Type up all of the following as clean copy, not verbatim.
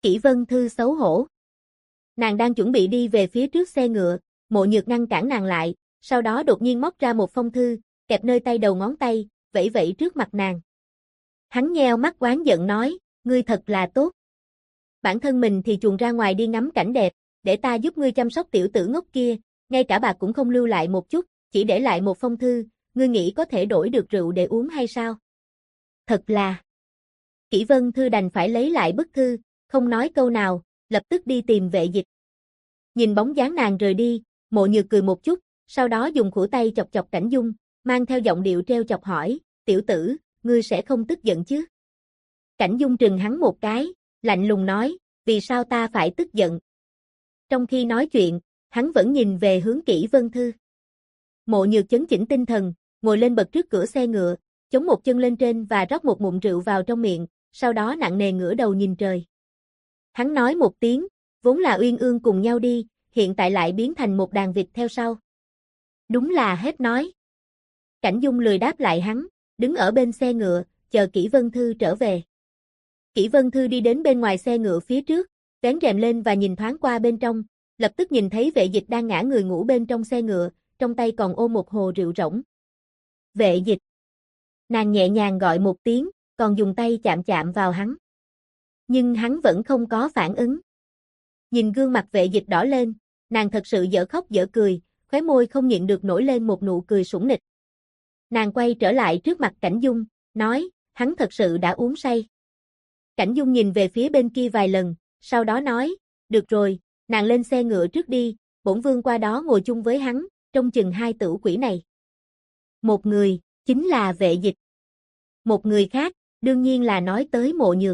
Kỷ Vân Thư xấu hổ. Nàng đang chuẩn bị đi về phía trước xe ngựa, Mộ Nhược ngăn cản nàng lại, sau đó đột nhiên móc ra một phong thư, kẹp nơi tay đầu ngón tay, vẫy vẫy trước mặt nàng. Hắn nheo mắt oán giận nói, ngươi thật là tốt. Bản thân mình thì chuồn ra ngoài đi ngắm cảnh đẹp, để ta giúp ngươi chăm sóc tiểu tử ngốc kia, ngay cả bạc cũng không lưu lại một chút, chỉ để lại một phong thư, ngươi nghĩ có thể đổi được rượu để uống hay sao? Thật là. Kỷ Vân Thư đành phải lấy lại bức thư, không nói câu nào, lập tức đi tìm Vệ Dịch. Nhìn bóng dáng nàng rời đi, Mộ Nhược cười một chút, sau đó dùng khuỷu tay chọc chọc Cảnh Dung, mang theo giọng điệu trêu chọc hỏi, tiểu tử, ngươi sẽ không tức giận chứ? Cảnh Dung trừng hắn một cái, lạnh lùng nói, vì sao ta phải tức giận? Trong khi nói chuyện, hắn vẫn nhìn về hướng Kỷ Vân Thư. Mộ Nhược chấn chỉnh tinh thần, ngồi lên bậc trước cửa xe ngựa, chống một chân lên trên và rót một ngụm rượu vào trong miệng, sau đó nặng nề ngửa đầu nhìn trời. Hắn nói một tiếng, vốn là uyên ương cùng nhau đi, hiện tại lại biến thành một đàn vịt theo sau. Đúng là hết nói. Cảnh Dung lười đáp lại hắn, đứng ở bên xe ngựa, chờ Kỷ Vân Thư trở về. Kỷ Vân Thư đi đến bên ngoài xe ngựa phía trước, vén rèm lên và nhìn thoáng qua bên trong, lập tức nhìn thấy Vệ Dịch đang ngã người ngủ bên trong xe ngựa, trong tay còn ôm một hồ rượu rỗng. Vệ Dịch. Nàng nhẹ nhàng gọi một tiếng, còn dùng tay chạm chạm vào hắn. Nhưng hắn vẫn không có phản ứng. Nhìn gương mặt Vệ Dịch đỏ lên, nàng thật sự dở khóc dở cười, khóe môi không nhịn được nổi lên một nụ cười sủng nịch. Nàng quay trở lại trước mặt Cảnh Dung, nói, hắn thật sự đã uống say. Cảnh Dung nhìn về phía bên kia vài lần, sau đó nói, được rồi, nàng lên xe ngựa trước đi, bổn vương qua đó ngồi chung với hắn, trông chừng hai tử quỷ này. Một người, chính là Vệ Dịch. Một người khác, đương nhiên là nói tới Mộ Nhược.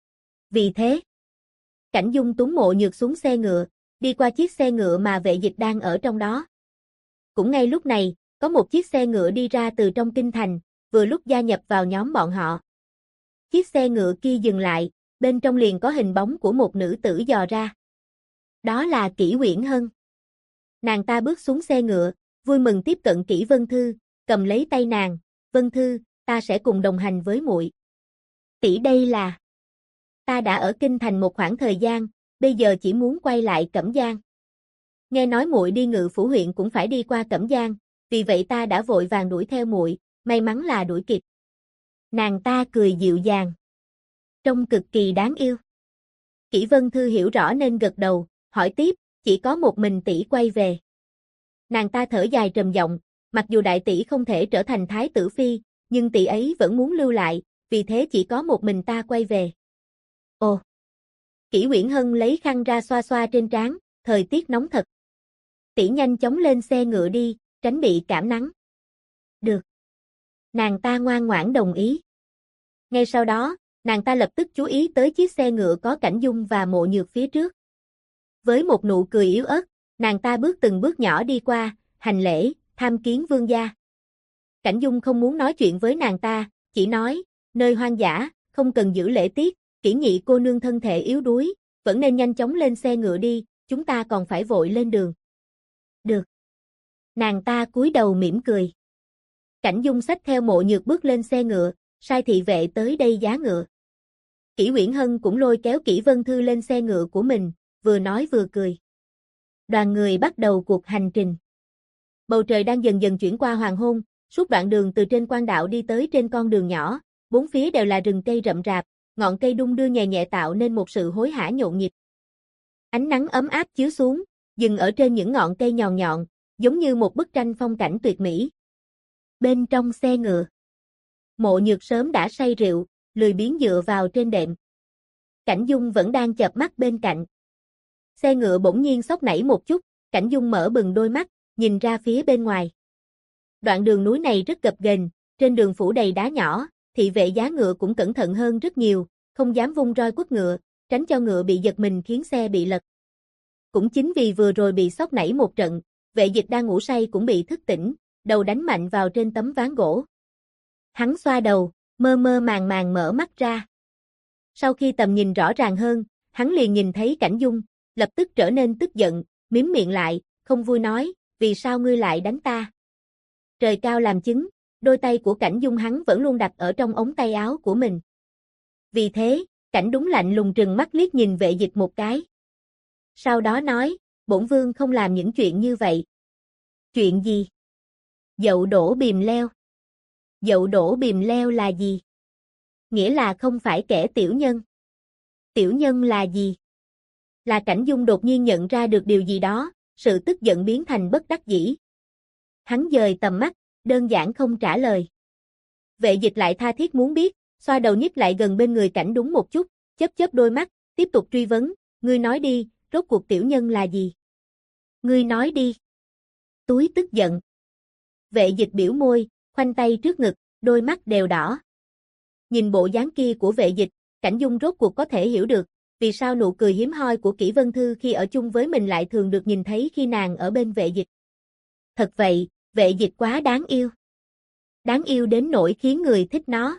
Vì thế, Cảnh Dung túm Mộ Nhược xuống xe ngựa, đi qua chiếc xe ngựa mà Vệ Dịch đang ở trong đó. Cũng ngay lúc này, có một chiếc xe ngựa đi ra từ trong kinh thành, vừa lúc gia nhập vào nhóm bọn họ. Chiếc xe ngựa kia dừng lại, bên trong liền có hình bóng của một nữ tử dò ra. Đó là Kỷ Uyển Hân. Nàng ta bước xuống xe ngựa, vui mừng tiếp cận Kỷ Vân Thư, cầm lấy tay nàng, Vân Thư, ta sẽ cùng đồng hành với muội. Tỷ đây là... Ta đã ở kinh thành một khoảng thời gian, bây giờ chỉ muốn quay lại Cẩm Giang. Nghe nói muội đi Ngự Phủ huyện cũng phải đi qua Cẩm Giang, vì vậy ta đã vội vàng đuổi theo muội, may mắn là đuổi kịp. Nàng ta cười dịu dàng, trông cực kỳ đáng yêu. Kỷ Vân Thư hiểu rõ nên gật đầu, hỏi tiếp, chỉ có một mình tỷ quay về. Nàng ta thở dài trầm giọng, mặc dù đại tỷ không thể trở thành thái tử phi, nhưng tỷ ấy vẫn muốn lưu lại, vì thế chỉ có một mình ta quay về. Ồ! Kỷ Uyển Hân lấy khăn ra xoa xoa trên trán, thời tiết nóng thật. Tỷ nhanh chóng lên xe ngựa đi, tránh bị cảm nắng. Được. Nàng ta ngoan ngoãn đồng ý. Ngay sau đó, nàng ta lập tức chú ý tới chiếc xe ngựa có Cảnh Dung và Mộ Nhược phía trước. Với một nụ cười yếu ớt, nàng ta bước từng bước nhỏ đi qua, hành lễ, tham kiến vương gia. Cảnh Dung không muốn nói chuyện với nàng ta, chỉ nói, nơi hoang dã, không cần giữ lễ tiết, Kỷ Nhị cô nương thân thể yếu đuối, vẫn nên nhanh chóng lên xe ngựa đi, chúng ta còn phải vội lên đường. Được. Nàng ta cúi đầu mỉm cười. Cảnh Dung xách theo Mộ Nhược bước lên xe ngựa, sai thị vệ tới đây giá ngựa. Kỷ Uyển Hân cũng lôi kéo Kỷ Vân Thư lên xe ngựa của mình, vừa nói vừa cười. Đoàn người bắt đầu cuộc hành trình. Bầu trời đang dần dần chuyển qua hoàng hôn, suốt đoạn đường từ trên quan đạo đi tới trên con đường nhỏ, bốn phía đều là rừng cây rậm rạp, ngọn cây đung đưa nhẹ nhẹ tạo nên một sự hối hả nhộn nhịp. Ánh nắng ấm áp chiếu xuống, dừng ở trên những ngọn cây nhọn nhọn, giống như một bức tranh phong cảnh tuyệt mỹ. Bên trong xe ngựa, Mộ Nhược sớm đã say rượu, lười biếng dựa vào trên đệm. Cảnh Dung vẫn đang chợp mắt bên cạnh. Xe ngựa bỗng nhiên xốc nảy một chút, Cảnh Dung mở bừng đôi mắt, nhìn ra phía bên ngoài. Đoạn đường núi này rất gập ghềnh, trên đường phủ đầy đá nhỏ, thị vệ giá ngựa cũng cẩn thận hơn rất nhiều, không dám vung roi quất ngựa, tránh cho ngựa bị giật mình khiến xe bị lật. Cũng chính vì vừa rồi bị xốc nảy một trận, Vệ Dịch đang ngủ say cũng bị thức tỉnh, đầu đánh mạnh vào trên tấm ván gỗ. Hắn xoa đầu, mơ mơ màng màng mở mắt ra. Sau khi tầm nhìn rõ ràng hơn, hắn liền nhìn thấy Cảnh Dung, lập tức trở nên tức giận, mím miệng lại, không vui nói, vì sao ngươi lại đánh ta? Trời cao làm chứng, đôi tay của Cảnh Dung hắn vẫn luôn đặt ở trong ống tay áo của mình. Vì thế, Cảnh Đúng lạnh lùng trừng mắt liếc nhìn Vệ Dịch một cái. Sau đó nói, bổn vương không làm những chuyện như vậy. Chuyện gì? Dậu đổ bìm leo. Dậu đổ bìm leo là gì? Nghĩa là không phải kẻ tiểu nhân. Tiểu nhân là gì? Là Cảnh Dung đột nhiên nhận ra được điều gì đó, sự tức giận biến thành bất đắc dĩ. Hắn dời tầm mắt, đơn giản không trả lời. Vệ Dịch lại tha thiết muốn biết, xoa đầu nhích lại gần bên người Cảnh Đúng một chút, chớp đôi mắt, tiếp tục truy vấn, ngươi nói đi, rốt cuộc tiểu nhân là gì? Ngươi nói đi. Túi tức giận. Vệ Dịch biểu môi, khoanh tay trước ngực, đôi mắt đều đỏ. Nhìn bộ dáng kia của Vệ Dịch, Cảnh Dung rốt cuộc có thể hiểu được, vì sao nụ cười hiếm hoi của Kỷ Vân Thư khi ở chung với mình lại thường được nhìn thấy khi nàng ở bên Vệ Dịch. Thật vậy, Vệ Dịch quá đáng yêu. Đáng yêu đến nỗi khiến người thích nó.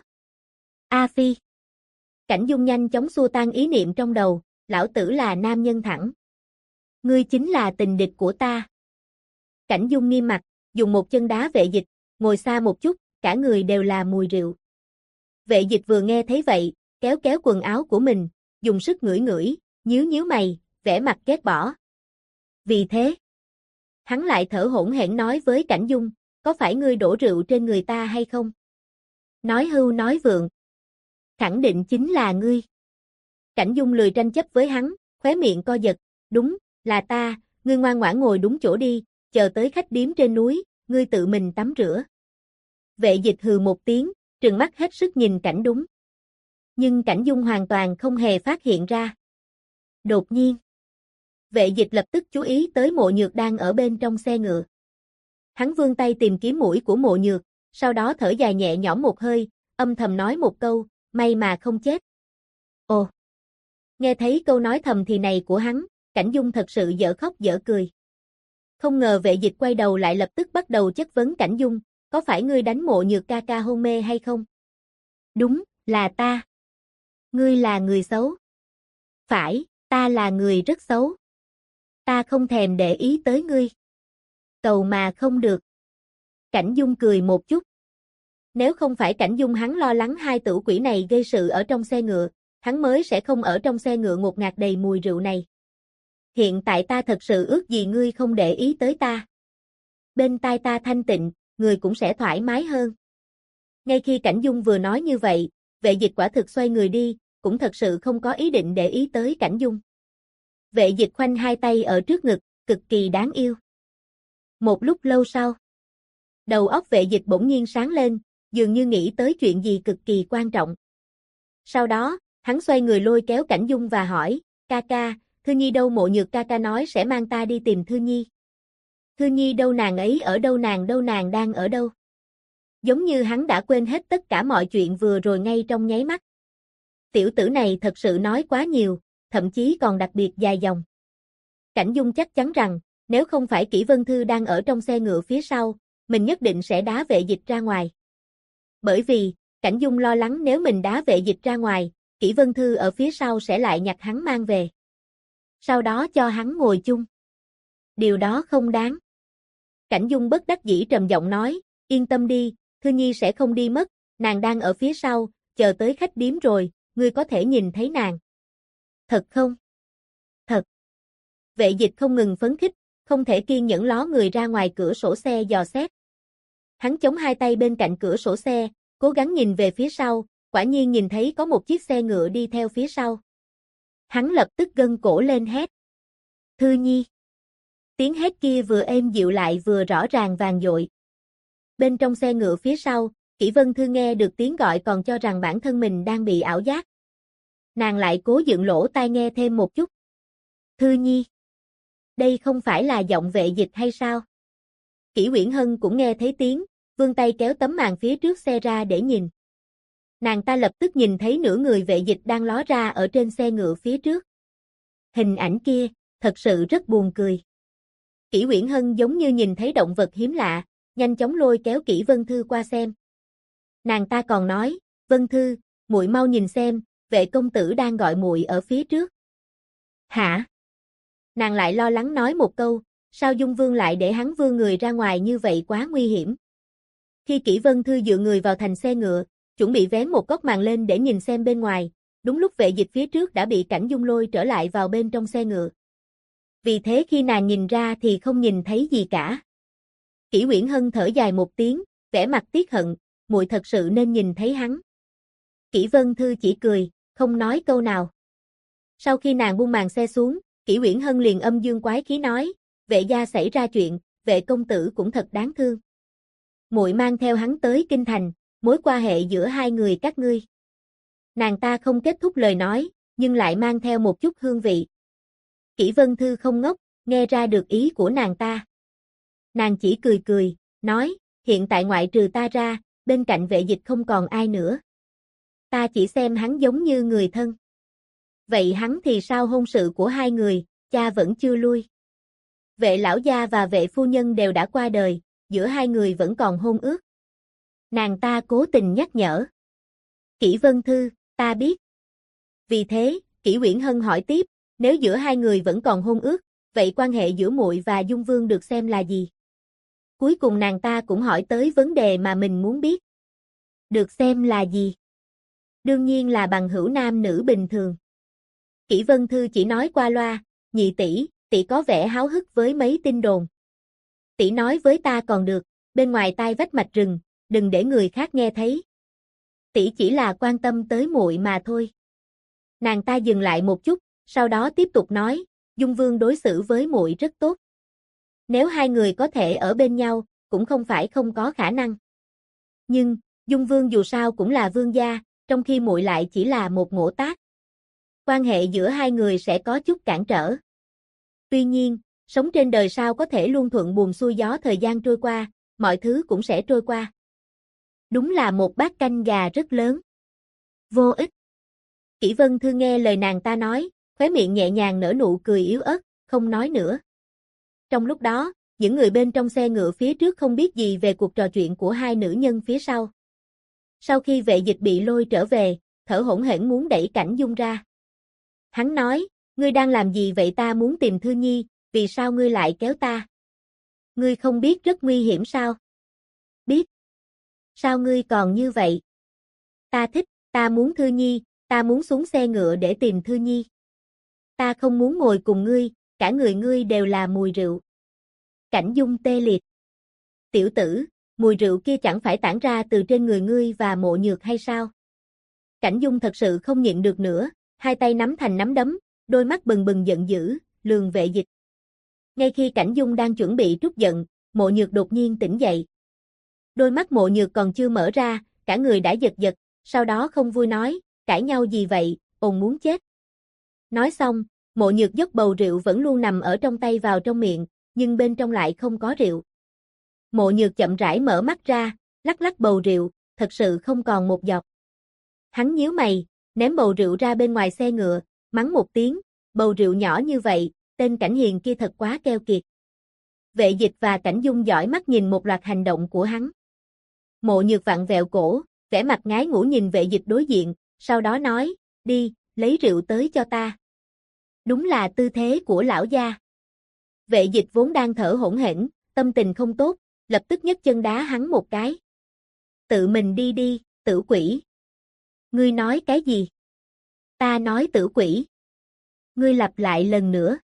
A Phi. Cảnh Dung nhanh chóng xua tan ý niệm trong đầu, lão tử là nam nhân thẳng. Ngươi chính là tình địch của ta. Cảnh Dung nghiêm mặt, dùng một chân đá Vệ Dịch, ngồi xa một chút, cả người đều là mùi rượu. Vệ Dịch vừa nghe thấy vậy, kéo kéo quần áo của mình, dùng sức ngửi ngửi, nhíu mày, vẻ mặt ghét bỏ. Vì thế, hắn lại thở hổn hển nói với Cảnh Dung, có phải ngươi đổ rượu trên người ta hay không? Nói hưu nói vượng. Khẳng định chính là ngươi. Cảnh Dung lười tranh chấp với hắn, khóe miệng co giật, đúng, là ta, ngươi ngoan ngoãn ngồi đúng chỗ đi, chờ tới khách điếm trên núi, ngươi tự mình tắm rửa. Vệ Dịch hừ một tiếng, trừng mắt hết sức nhìn Cảnh Đúng. Nhưng Cảnh Dung hoàn toàn không hề phát hiện ra. Đột nhiên, Vệ Dịch lập tức chú ý tới Mộ Nhược đang ở bên trong xe ngựa. Hắn vươn tay tìm kiếm mũi của Mộ Nhược, sau đó thở dài nhẹ nhõm một hơi, âm thầm nói một câu, may mà không chết. Ồ! Nghe thấy câu nói thầm thì này của hắn, Cảnh Dung thật sự dở khóc dở cười. Không ngờ Vệ Dịch quay đầu lại lập tức bắt đầu chất vấn Cảnh Dung, có phải ngươi đánh Mộ Nhược ca ca hôn mê hay không? Đúng, là ta. Ngươi là người xấu. Phải, ta là người rất xấu. Ta không thèm để ý tới ngươi. Cầu mà không được. Cảnh Dung cười một chút. Nếu không phải Cảnh Dung hắn lo lắng hai tử quỷ này gây sự ở trong xe ngựa, hắn mới sẽ không ở trong xe ngựa ngột ngạt đầy mùi rượu này. Hiện tại ta thật sự ước gì ngươi không để ý tới ta. Bên tai ta thanh tịnh, người cũng sẽ thoải mái hơn. Ngay khi Cảnh Dung vừa nói như vậy, Vệ Dịch quả thực xoay người đi, cũng thật sự không có ý định để ý tới Cảnh Dung. Vệ Dịch khoanh hai tay ở trước ngực, cực kỳ đáng yêu. Một lúc lâu sau, đầu óc Vệ Dịch bỗng nhiên sáng lên, dường như nghĩ tới chuyện gì cực kỳ quan trọng. Sau đó, hắn xoay người lôi kéo Cảnh Dung và hỏi, ca ca, Thư Nhi đâu? Mộ Nhược ca ca nói sẽ mang ta đi tìm Thư Nhi. Thư Nhi đâu, nàng ấy ở đâu, nàng đang ở đâu? Giống như hắn đã quên hết tất cả mọi chuyện vừa rồi ngay trong nháy mắt. Tiểu tử này thật sự nói quá nhiều, thậm chí còn đặc biệt dài dòng. Cảnh Dung chắc chắn rằng, nếu không phải Kỷ Vân Thư đang ở trong xe ngựa phía sau, mình nhất định sẽ đá Vệ Dịch ra ngoài. Bởi vì, Cảnh Dung lo lắng nếu mình đá Vệ Dịch ra ngoài, Kỷ Vân Thư ở phía sau sẽ lại nhặt hắn mang về. Sau đó cho hắn ngồi chung. Điều đó không đáng. Cảnh Dung bất đắc dĩ trầm giọng nói, yên tâm đi, Thư Nhi sẽ không đi mất, nàng đang ở phía sau, chờ tới khách điếm rồi, ngươi có thể nhìn thấy nàng. Thật không? Thật. Vệ Dịch không ngừng phấn khích, không thể kiên nhẫn ló người ra ngoài cửa sổ xe dò xét. Hắn chống hai tay bên cạnh cửa sổ xe, cố gắng nhìn về phía sau, quả nhiên nhìn thấy có một chiếc xe ngựa đi theo phía sau. Hắn lập tức gân cổ lên hét. Thư Nhi. Tiếng hét kia vừa êm dịu lại vừa rõ ràng vang dội. Bên trong xe ngựa phía sau, Kỷ Vân Thư nghe được tiếng gọi còn cho rằng bản thân mình đang bị ảo giác. Nàng lại cố dựng lỗ tai nghe thêm một chút. Thư Nhi. Đây không phải là giọng Vệ Dịch hay sao? Kỷ Uyển Hân cũng nghe thấy tiếng, vươn tay kéo tấm màn phía trước xe ra để nhìn. Nàng ta lập tức nhìn thấy nửa người Vệ Dịch đang ló ra ở trên xe ngựa phía trước. Hình ảnh kia, thật sự rất buồn cười. Kỷ Uyển Hân giống như nhìn thấy động vật hiếm lạ, nhanh chóng lôi kéo Kỷ Vân Thư qua xem. Nàng ta còn nói, Vân Thư, muội mau nhìn xem, Vệ công tử đang gọi muội ở phía trước. Hả? Nàng lại lo lắng nói một câu, sao Dung Vương lại để hắn vươn người ra ngoài như vậy, quá nguy hiểm. Khi Kỷ Vân Thư dựa người vào thành xe ngựa, chuẩn bị vén một góc màn lên để nhìn xem bên ngoài, đúng lúc Vệ Dịch phía trước đã bị Cảnh Dung lôi trở lại vào bên trong xe ngựa. Vì thế khi nàng nhìn ra thì không nhìn thấy gì cả. Kỷ Uyển Hân thở dài một tiếng, vẻ mặt tiếc hận, muội thật sự nên nhìn thấy hắn. Kỷ Vân Thư chỉ cười, không nói câu nào. Sau khi nàng buông màn xe xuống, Kỷ Uyển Hân liền âm dương quái khí nói, Vệ gia xảy ra chuyện, Vệ công tử cũng thật đáng thương. Muội mang theo hắn tới kinh thành, mối quan hệ giữa hai người các ngươi. Nàng ta không kết thúc lời nói, nhưng lại mang theo một chút hương vị. Kỷ Vân Thư không ngốc, nghe ra được ý của nàng ta. Nàng chỉ cười cười, nói, hiện tại ngoại trừ ta ra, bên cạnh Vệ Dịch không còn ai nữa. Ta chỉ xem hắn giống như người thân. Vậy hắn thì sao, hôn sự của hai người, cha vẫn chưa lui. Vệ lão gia và Vệ phu nhân đều đã qua đời, giữa hai người vẫn còn hôn ước. Nàng ta cố tình nhắc nhở. Kỷ Vân Thư, ta biết. Vì thế, Kỷ Uyển Hân hỏi tiếp, nếu giữa hai người vẫn còn hôn ước, vậy quan hệ giữa muội và Dung Vương được xem là gì? Cuối cùng nàng ta cũng hỏi tới vấn đề mà mình muốn biết. Được xem là gì? Đương nhiên là bằng hữu nam nữ bình thường. Kỷ Vân Thư chỉ nói qua loa, nhị tỷ, tỷ có vẻ háo hức với mấy tin đồn. Tỷ nói với ta còn được, bên ngoài tai vách mạch rừng, đừng để người khác nghe thấy. Tỷ chỉ là quan tâm tới muội mà thôi. Nàng ta dừng lại một chút, sau đó tiếp tục nói, Dung Vương đối xử với muội rất tốt. Nếu hai người có thể ở bên nhau, cũng không phải không có khả năng. Nhưng, Dung Vương dù sao cũng là vương gia, trong khi muội lại chỉ là một ngỗ tác. Quan hệ giữa hai người sẽ có chút cản trở. Tuy nhiên, sống trên đời sao có thể luôn thuận buồm xuôi gió, thời gian trôi qua, mọi thứ cũng sẽ trôi qua. Đúng là một bát canh gà rất lớn. Vô ích. Kỷ Vân Thư nghe lời nàng ta nói, khóe miệng nhẹ nhàng nở nụ cười yếu ớt, không nói nữa. Trong lúc đó, những người bên trong xe ngựa phía trước không biết gì về cuộc trò chuyện của hai nữ nhân phía sau. Sau khi Vệ Dịch bị lôi trở về, thở hổn hển muốn đẩy Cảnh Dung ra. Hắn nói, ngươi đang làm gì vậy, ta muốn tìm Thư Nhi, vì sao ngươi lại kéo ta? Ngươi không biết rất nguy hiểm sao? Biết. Sao ngươi còn như vậy? Ta thích, ta muốn Thư Nhi, ta muốn xuống xe ngựa để tìm Thư Nhi. Ta không muốn ngồi cùng ngươi, cả người ngươi đều là mùi rượu. Cảnh Dung tê liệt. Tiểu tử, mùi rượu kia chẳng phải tản ra từ trên người ngươi và Mộ Nhược hay sao? Cảnh Dung thật sự không nhịn được nữa, hai tay nắm thành nắm đấm, đôi mắt bừng bừng giận dữ, lườm Vệ Dịch. Ngay khi Cảnh Dung đang chuẩn bị trút giận, Mộ Nhược đột nhiên tỉnh dậy. Đôi mắt Mộ Nhược còn chưa mở ra, cả người đã giật giật, sau đó không vui nói, cãi nhau gì vậy, ồn muốn chết. Nói xong, Mộ Nhược dốc bầu rượu vẫn luôn nằm ở trong tay vào trong miệng, nhưng bên trong lại không có rượu. Mộ Nhược chậm rãi mở mắt ra, lắc lắc bầu rượu, thật sự không còn một giọt. Hắn nhíu mày, ném bầu rượu ra bên ngoài xe ngựa, mắng một tiếng, bầu rượu nhỏ như vậy, tên Cảnh Hiền kia thật quá keo kiệt. Vệ Dịch và Cảnh Dung dõi mắt nhìn một loạt hành động của hắn. Mộ Nhược vặn vẹo cổ, vẻ mặt ngái ngủ nhìn Vệ Dịch đối diện, sau đó nói, đi, lấy rượu tới cho ta. Đúng là tư thế của lão gia. Vệ Dịch vốn đang thở hổn hển, tâm tình không tốt, lập tức nhấc chân đá hắn một cái. Tự mình đi đi, tử quỷ. Ngươi nói cái gì? Ta nói tử quỷ. Ngươi lặp lại lần nữa.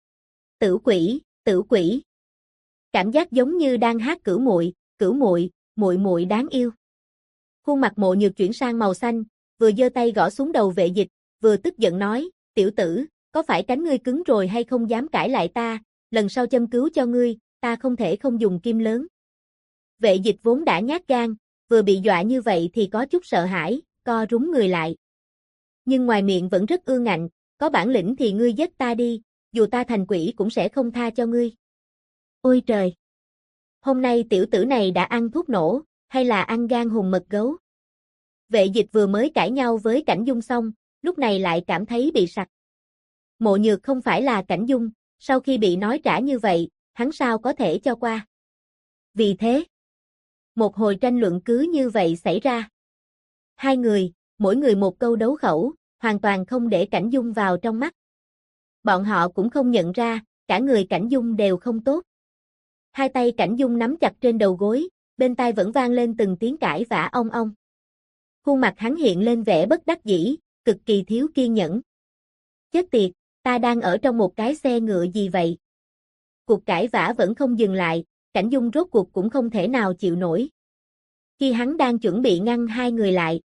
Tử quỷ, tử quỷ. Cảm giác giống như đang hát cửu muội, muội muội đáng yêu. Khuôn mặt Mộ Nhược chuyển sang màu xanh, vừa giơ tay gõ xuống đầu Vệ Dịch, vừa tức giận nói, tiểu tử, có phải cánh ngươi cứng rồi hay không dám cãi lại ta, lần sau châm cứu cho ngươi, ta không thể không dùng kim lớn. Vệ Dịch vốn đã nhát gan, vừa bị dọa như vậy thì có chút sợ hãi, co rúm người lại. Nhưng ngoài miệng vẫn rất ương ngạnh, có bản lĩnh thì ngươi giết ta đi, dù ta thành quỷ cũng sẽ không tha cho ngươi. Ôi trời! Hôm nay tiểu tử này đã ăn thuốc nổ, hay là ăn gan hùn mật gấu? Vệ Dịch vừa mới cãi nhau với Cảnh Dung xong, lúc này lại cảm thấy bị sặc. Mộ Nhược không phải là Cảnh Dung, sau khi bị nói trả như vậy, hắn sao có thể cho qua. Vì thế, một hồi tranh luận cứ như vậy xảy ra. Hai người, mỗi người một câu đấu khẩu, hoàn toàn không để Cảnh Dung vào trong mắt. Bọn họ cũng không nhận ra, cả người Cảnh Dung đều không tốt. Hai tay Cảnh Dung nắm chặt trên đầu gối, bên tai vẫn vang lên từng tiếng cãi vã ong ong. Khuôn mặt hắn hiện lên vẻ bất đắc dĩ, cực kỳ thiếu kiên nhẫn. Chết tiệt, ta đang ở trong một cái xe ngựa gì vậy? Cuộc cãi vã vẫn không dừng lại, Cảnh Dung rốt cuộc cũng không thể nào chịu nổi. Khi hắn đang chuẩn bị ngăn hai người lại,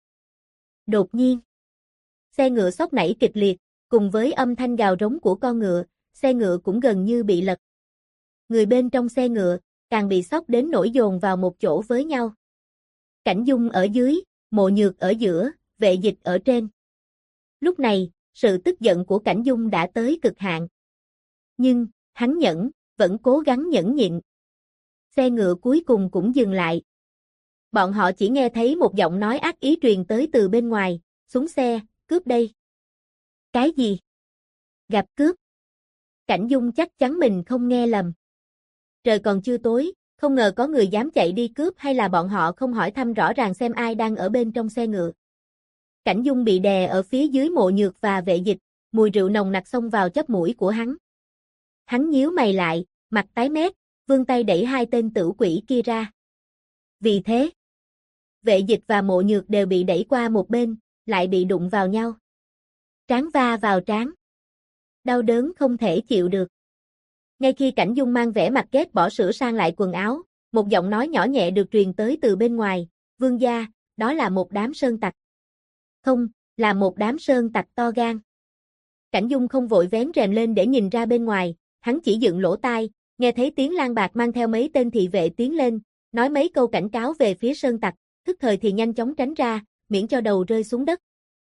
đột nhiên, xe ngựa xốc nảy kịch liệt, cùng với âm thanh gào rống của con ngựa, xe ngựa cũng gần như bị lật. Người bên trong xe ngựa, càng bị xốc đến nỗi dồn vào một chỗ với nhau. Cảnh Dung ở dưới, Mộ Nhược ở giữa, Vệ Dịch ở trên. Lúc này, sự tức giận của Cảnh Dung đã tới cực hạn. Nhưng, hắn vẫn cố gắng nhẫn nhịn. Xe ngựa cuối cùng cũng dừng lại. Bọn họ chỉ nghe thấy một giọng nói ác ý truyền tới từ bên ngoài, xuống xe, cướp đây. Cái gì? Gặp cướp? Cảnh Dung chắc chắn mình không nghe lầm. Trời còn chưa tối, không ngờ có người dám chạy đi cướp hay là bọn họ không hỏi thăm rõ ràng xem ai đang ở bên trong xe ngựa. Cảnh Dung bị đè ở phía dưới Mộ Nhược và Vệ Dịch, mùi rượu nồng nặc xông vào chóp mũi của hắn. Hắn nhíu mày lại, mặt tái mét, vươn tay đẩy hai tên tử quỷ kia ra. Vì thế, Vệ Dịch và Mộ Nhược đều bị đẩy qua một bên, lại bị đụng vào nhau. Trán va vào trán. Đau đớn không thể chịu được. Ngay khi Cảnh Dung mang vẻ mặt ghét bỏ sửa sang lại quần áo, một giọng nói nhỏ nhẹ được truyền tới từ bên ngoài, "Vương gia, đó là một đám sơn tặc." "Không, là một đám sơn tặc to gan." Cảnh Dung không vội vén rèm lên để nhìn ra bên ngoài, hắn chỉ dựng lỗ tai, nghe thấy tiếng Lang Bạc mang theo mấy tên thị vệ tiến lên, nói mấy câu cảnh cáo về phía sơn tặc, thức thời thì nhanh chóng tránh ra, miễn cho đầu rơi xuống đất.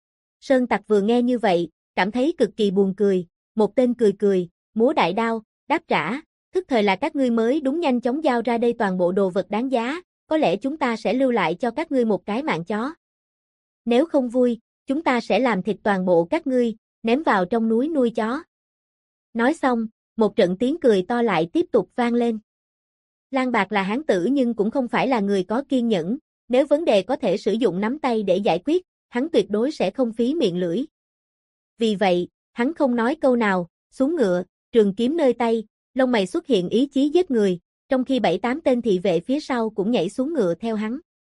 Sơn tặc vừa nghe như vậy, cảm thấy cực kỳ buồn cười, một tên cười cười, múa đại đao, đáp trả, thức thời là các ngươi mới đúng, nhanh chóng giao ra đây toàn bộ đồ vật đáng giá, có lẽ chúng ta sẽ lưu lại cho các ngươi một cái mạng chó. Nếu không vui, chúng ta sẽ làm thịt toàn bộ các ngươi, ném vào trong núi nuôi chó. Nói xong, một trận tiếng cười to lại tiếp tục vang lên. Lang Bạc là hán tử nhưng cũng không phải là người có kiên nhẫn, nếu vấn đề có thể sử dụng nắm tay để giải quyết, hắn tuyệt đối sẽ không phí miệng lưỡi. Vì vậy, hắn không nói câu nào, xuống ngựa, trường kiếm nơi tay, lông mày xuất hiện ý chí giết người, trong khi 7-8 tên thị vệ phía sau cũng nhảy xuống ngựa theo hắn.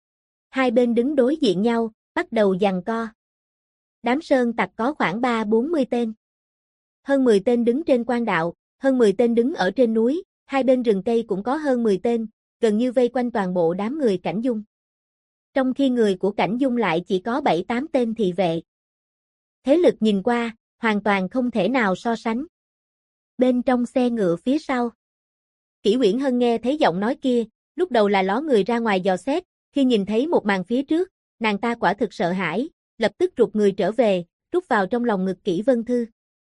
Hai bên đứng đối diện nhau, bắt đầu giằng co. Đám sơn tặc có khoảng 30-40 tên. Hơn 10 tên đứng trên quan đạo, hơn 10 tên đứng ở trên núi, hai bên rừng cây cũng có hơn 10 tên, gần như vây quanh toàn bộ đám người Cảnh Dung. Trong khi người của Cảnh Dung lại chỉ có 7-8 tên thị vệ. Thế lực nhìn qua, hoàn toàn không thể nào so sánh. Bên trong xe ngựa phía sau, Kỷ Uyển Hân nghe thấy giọng nói kia, lúc đầu là ló người ra ngoài dò xét, khi nhìn thấy một màn phía trước, nàng ta quả thực sợ hãi, lập tức rụt người trở về, rút vào trong lòng ngực Kỷ Vân Thư.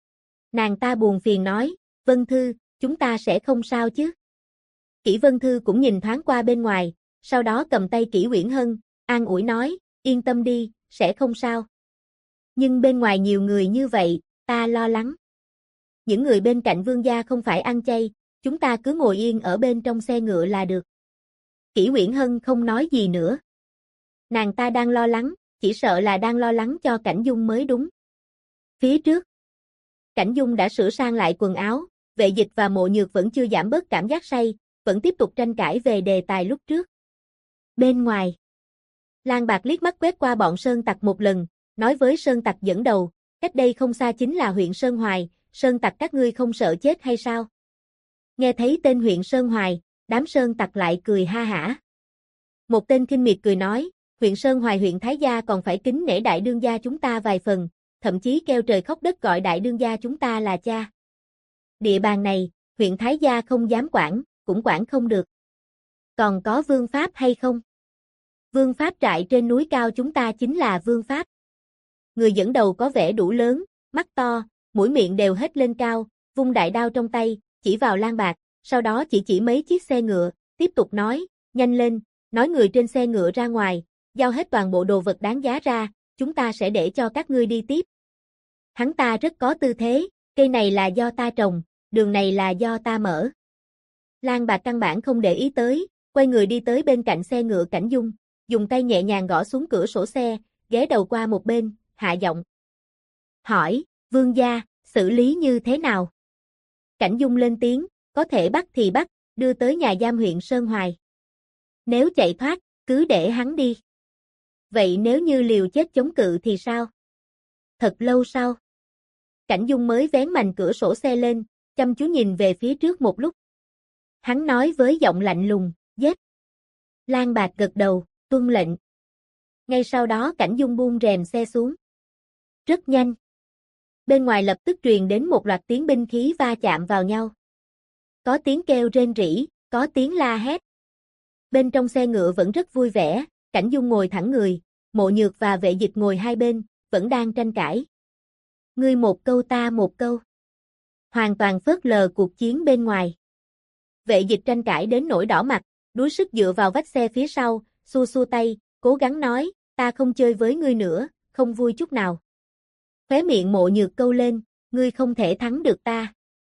Nàng ta buồn phiền nói, "Vân Thư, chúng ta sẽ không sao chứ?" Kỷ Vân Thư cũng nhìn thoáng qua bên ngoài, sau đó cầm tay Kỷ Uyển Hân, an ủi nói, "Yên tâm đi, sẽ không sao. Nhưng bên ngoài nhiều người như vậy, ta lo lắng. Những người bên cạnh vương gia không phải ăn chay, chúng ta cứ ngồi yên ở bên trong xe ngựa là được." Kỷ Uyển Hân không nói gì nữa. Nàng ta đang lo lắng, chỉ sợ là đang lo lắng cho Cảnh Dung mới đúng. Phía trước, Cảnh Dung đã sửa sang lại quần áo, Vệ Dịch và Mộ Nhược vẫn chưa giảm bớt cảm giác say, vẫn tiếp tục tranh cãi về đề tài lúc trước. Bên ngoài, Lang Bạc liếc mắt quét qua bọn sơn tặc một lần, nói với sơn tặc dẫn đầu, cách đây không xa chính là huyện Sơn Hoài, sơn tặc các ngươi không sợ chết hay sao? Nghe thấy tên huyện Sơn Hoài, đám sơn tặc lại cười ha hả. Một tên khinh miệt cười nói, huyện Sơn Hoài huyện Thái Gia còn phải kính nể đại đương gia chúng ta vài phần, thậm chí kêu trời khóc đất gọi đại đương gia chúng ta là cha. Địa bàn này, huyện Thái Gia không dám quản, cũng quản không được. Còn có vương pháp hay không? Vương pháp trại trên núi cao chúng ta chính là vương pháp. Người dẫn đầu có vẻ đủ lớn, mắt to, mũi miệng đều hết lên cao, vung đại đao trong tay, chỉ vào Lang Bạc, sau đó chỉ mấy chiếc xe ngựa, tiếp tục nói, nhanh lên, nói người trên xe ngựa ra ngoài, giao hết toàn bộ đồ vật đáng giá ra, chúng ta sẽ để cho các ngươi đi tiếp. Hắn ta rất có tư thế, cây này là do ta trồng, đường này là do ta mở. Lang Bạc căn bản không để ý tới, quay người đi tới bên cạnh xe ngựa Cảnh Dung, dùng tay nhẹ nhàng gõ xuống cửa sổ xe, ghé đầu qua một bên, hạ giọng. Hỏi, vương gia, xử lý như thế nào? Cảnh Dung lên tiếng, có thể bắt thì bắt, đưa tới nhà giam huyện Sơn Hoài. Nếu chạy thoát, cứ để hắn đi. Vậy nếu như liều chết chống cự thì sao? Thật lâu sau, Cảnh Dung mới vén mành cửa sổ xe lên, chăm chú nhìn về phía trước một lúc. Hắn nói với giọng lạnh lùng, giết. Lang Bạc gật đầu, tuân lệnh. Ngay sau đó Cảnh Dung buông rèm xe xuống. Rất nhanh. Bên ngoài lập tức truyền đến một loạt tiếng binh khí va chạm vào nhau. Có tiếng kêu rên rỉ, có tiếng la hét. Bên trong xe ngựa vẫn rất vui vẻ, Cảnh Dung ngồi thẳng người, Mộ Nhược và Vệ Dịch ngồi hai bên, vẫn đang tranh cãi. Ngươi một câu ta một câu. Hoàn toàn phớt lờ cuộc chiến bên ngoài. Vệ Dịch tranh cãi đến nỗi đỏ mặt, đuối sức dựa vào vách xe phía sau, xua xua tay, cố gắng nói, ta không chơi với ngươi nữa, không vui chút nào. Khóe miệng Mộ Nhược câu lên, ngươi không thể thắng được ta.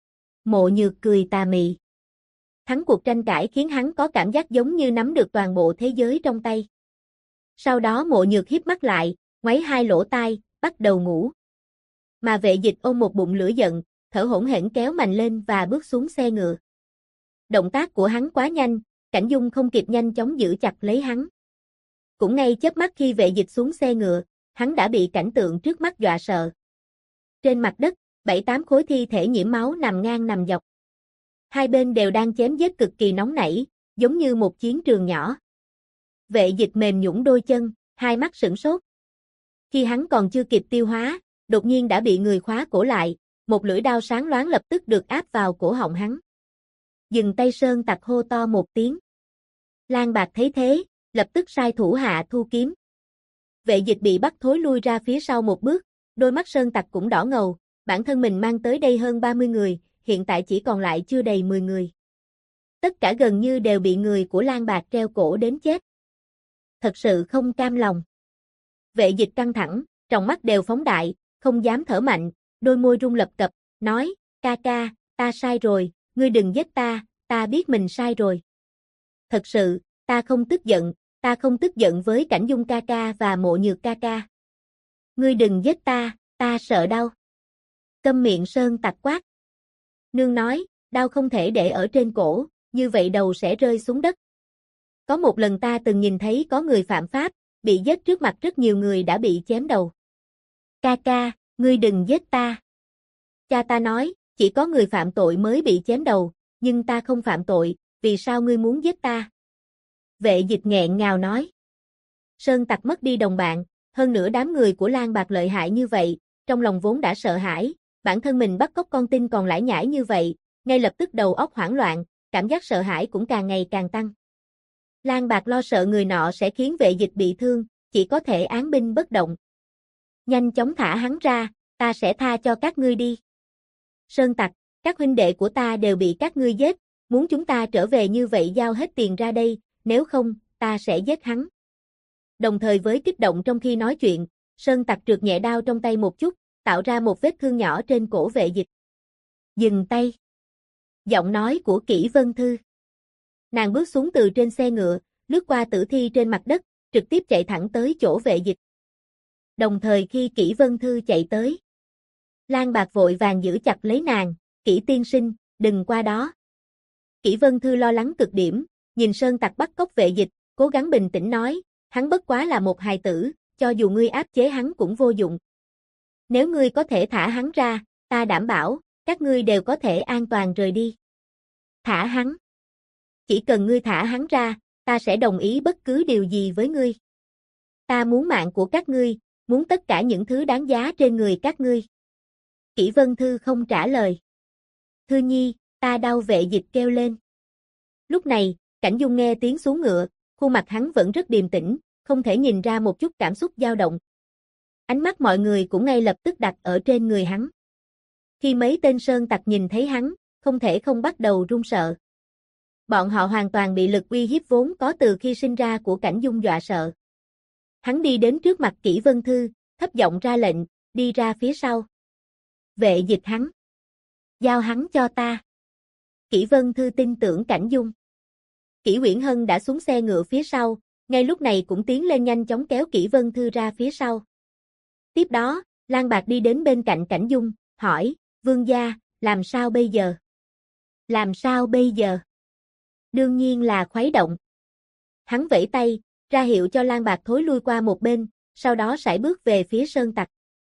Mộ Nhược cười tà mị. Thắng cuộc tranh cãi khiến hắn có cảm giác giống như nắm được toàn bộ thế giới trong tay. Sau đó Mộ Nhược híp mắt lại, ngoáy hai lỗ tai, bắt đầu ngủ. Mà Vệ Dịch ôm một bụng lửa giận, thở hổn hển kéo mành lên và bước xuống xe ngựa. Động tác của hắn quá nhanh, Cảnh Dung không kịp nhanh chóng giữ chặt lấy hắn. Cũng ngay chớp mắt khi Vệ Dịch xuống xe ngựa, hắn đã bị cảnh tượng trước mắt dọa sợ. Trên mặt đất, 7-8 khối thi thể nhiễm máu nằm ngang nằm dọc. Hai bên đều đang chém giết cực kỳ nóng nảy, giống như một chiến trường nhỏ. Vệ Dịch mềm nhũn đôi chân, hai mắt sửng sốt. Khi hắn còn chưa kịp tiêu hóa, đột nhiên đã bị người khóa cổ lại, một lưỡi đao sáng loáng lập tức được áp vào cổ họng hắn. Dừng tay Sơn Tặc hô to một tiếng. Lang Bạc thấy thế, lập tức sai thủ hạ thu kiếm. Vệ Dịch bị bắt thối lui ra phía sau một bước, đôi mắt Sơn Tặc cũng đỏ ngầu, bản thân mình mang tới đây hơn 30 người, hiện tại chỉ còn lại chưa đầy 10 người. Tất cả gần như đều bị người của Lang Bạc treo cổ đến chết. Thật sự không cam lòng. Vệ Dịch căng thẳng, tròng mắt đều phóng đại, không dám thở mạnh, đôi môi run lập cập, nói, ca ca, ta sai rồi, ngươi đừng giết ta, ta biết mình sai rồi. Thật sự, ta không tức giận với Cảnh Dung ca ca và Mộ Nhược ca ca. Ngươi đừng giết ta sợ đau. Câm miệng Sơn Tặc quát. Nương nói, đau không thể để ở trên cổ, như vậy đầu sẽ rơi xuống đất. Có một lần ta từng nhìn thấy có người phạm pháp, bị giết trước mặt rất nhiều người đã bị chém đầu. Ca ca, ngươi đừng giết ta. Cha ta nói, chỉ có người phạm tội mới bị chém đầu, nhưng ta không phạm tội, vì sao ngươi muốn giết ta? Vệ Dịch nghẹn ngào nói. Sơn Tặc mất đi đồng bạn, hơn nữa đám người của Lang Bạc lợi hại như vậy, trong lòng vốn đã sợ hãi, bản thân mình bắt cóc con tin còn lải nhải như vậy, ngay lập tức đầu óc hoảng loạn, cảm giác sợ hãi cũng càng ngày càng tăng. Lang Bạc lo sợ người nọ sẽ khiến Vệ Dịch bị thương, chỉ có thể án binh bất động. Nhanh chóng thả hắn ra, ta sẽ tha cho các ngươi đi. Sơn Tặc, các huynh đệ của ta đều bị các ngươi giết, muốn chúng ta trở về như vậy giao hết tiền ra đây, nếu không, ta sẽ giết hắn. Đồng thời với kích động trong khi nói chuyện, Sơn Tặc trượt nhẹ đao trong tay một chút, tạo ra một vết thương nhỏ trên cổ Vệ Dịch. Dừng tay. Giọng nói của Kỷ Vân Thư. Nàng bước xuống từ trên xe ngựa, lướt qua tử thi trên mặt đất, trực tiếp chạy thẳng tới chỗ Vệ Dịch. Đồng thời khi Kỷ Vân Thư chạy tới, Lang Bạc vội vàng giữ chặt lấy nàng, Kỷ tiên sinh, đừng qua đó. Kỷ Vân Thư lo lắng cực điểm, nhìn Sơn Tặc bắt cóc Vệ Dịch, cố gắng bình tĩnh nói, hắn bất quá là một hài tử, cho dù ngươi áp chế hắn cũng vô dụng. Nếu ngươi có thể thả hắn ra, ta đảm bảo, các ngươi đều có thể an toàn rời đi. Thả hắn. Chỉ cần ngươi thả hắn ra, ta sẽ đồng ý bất cứ điều gì với ngươi. Ta muốn mạng của các ngươi, muốn tất cả những thứ đáng giá trên người các ngươi. Kỷ Vân Thư không trả lời. Thư nhi, ta đau, Vệ Dịch kêu lên. Lúc này, Cảnh Dung nghe tiếng xuống ngựa, khuôn mặt hắn vẫn rất điềm tĩnh, không thể nhìn ra một chút cảm xúc dao động. Ánh mắt mọi người cũng ngay lập tức đặt ở trên người hắn. Khi mấy tên Sơn Tặc nhìn thấy hắn, không thể không bắt đầu run sợ. Bọn họ hoàn toàn bị lực uy hiếp vốn có từ khi sinh ra của Cảnh Dung dọa sợ. Hắn đi đến trước mặt Kỷ Vân Thư, thấp giọng ra lệnh, đi ra phía sau. Vệ Dịch hắn. Giao hắn cho ta. Kỷ Vân Thư tin tưởng Cảnh Dung. Kỷ Uyển Hân đã xuống xe ngựa phía sau, ngay lúc này cũng tiến lên nhanh chóng kéo Kỷ Vân Thư ra phía sau. Tiếp đó, Lang Bạc đi đến bên cạnh Cảnh Dung, hỏi, vương gia, làm sao bây giờ? Làm sao bây giờ? Đương nhiên là khuấy động. Hắn vẫy tay, ra hiệu cho Lang Bạc thối lui qua một bên, sau đó sải bước về phía Sơn Tặc.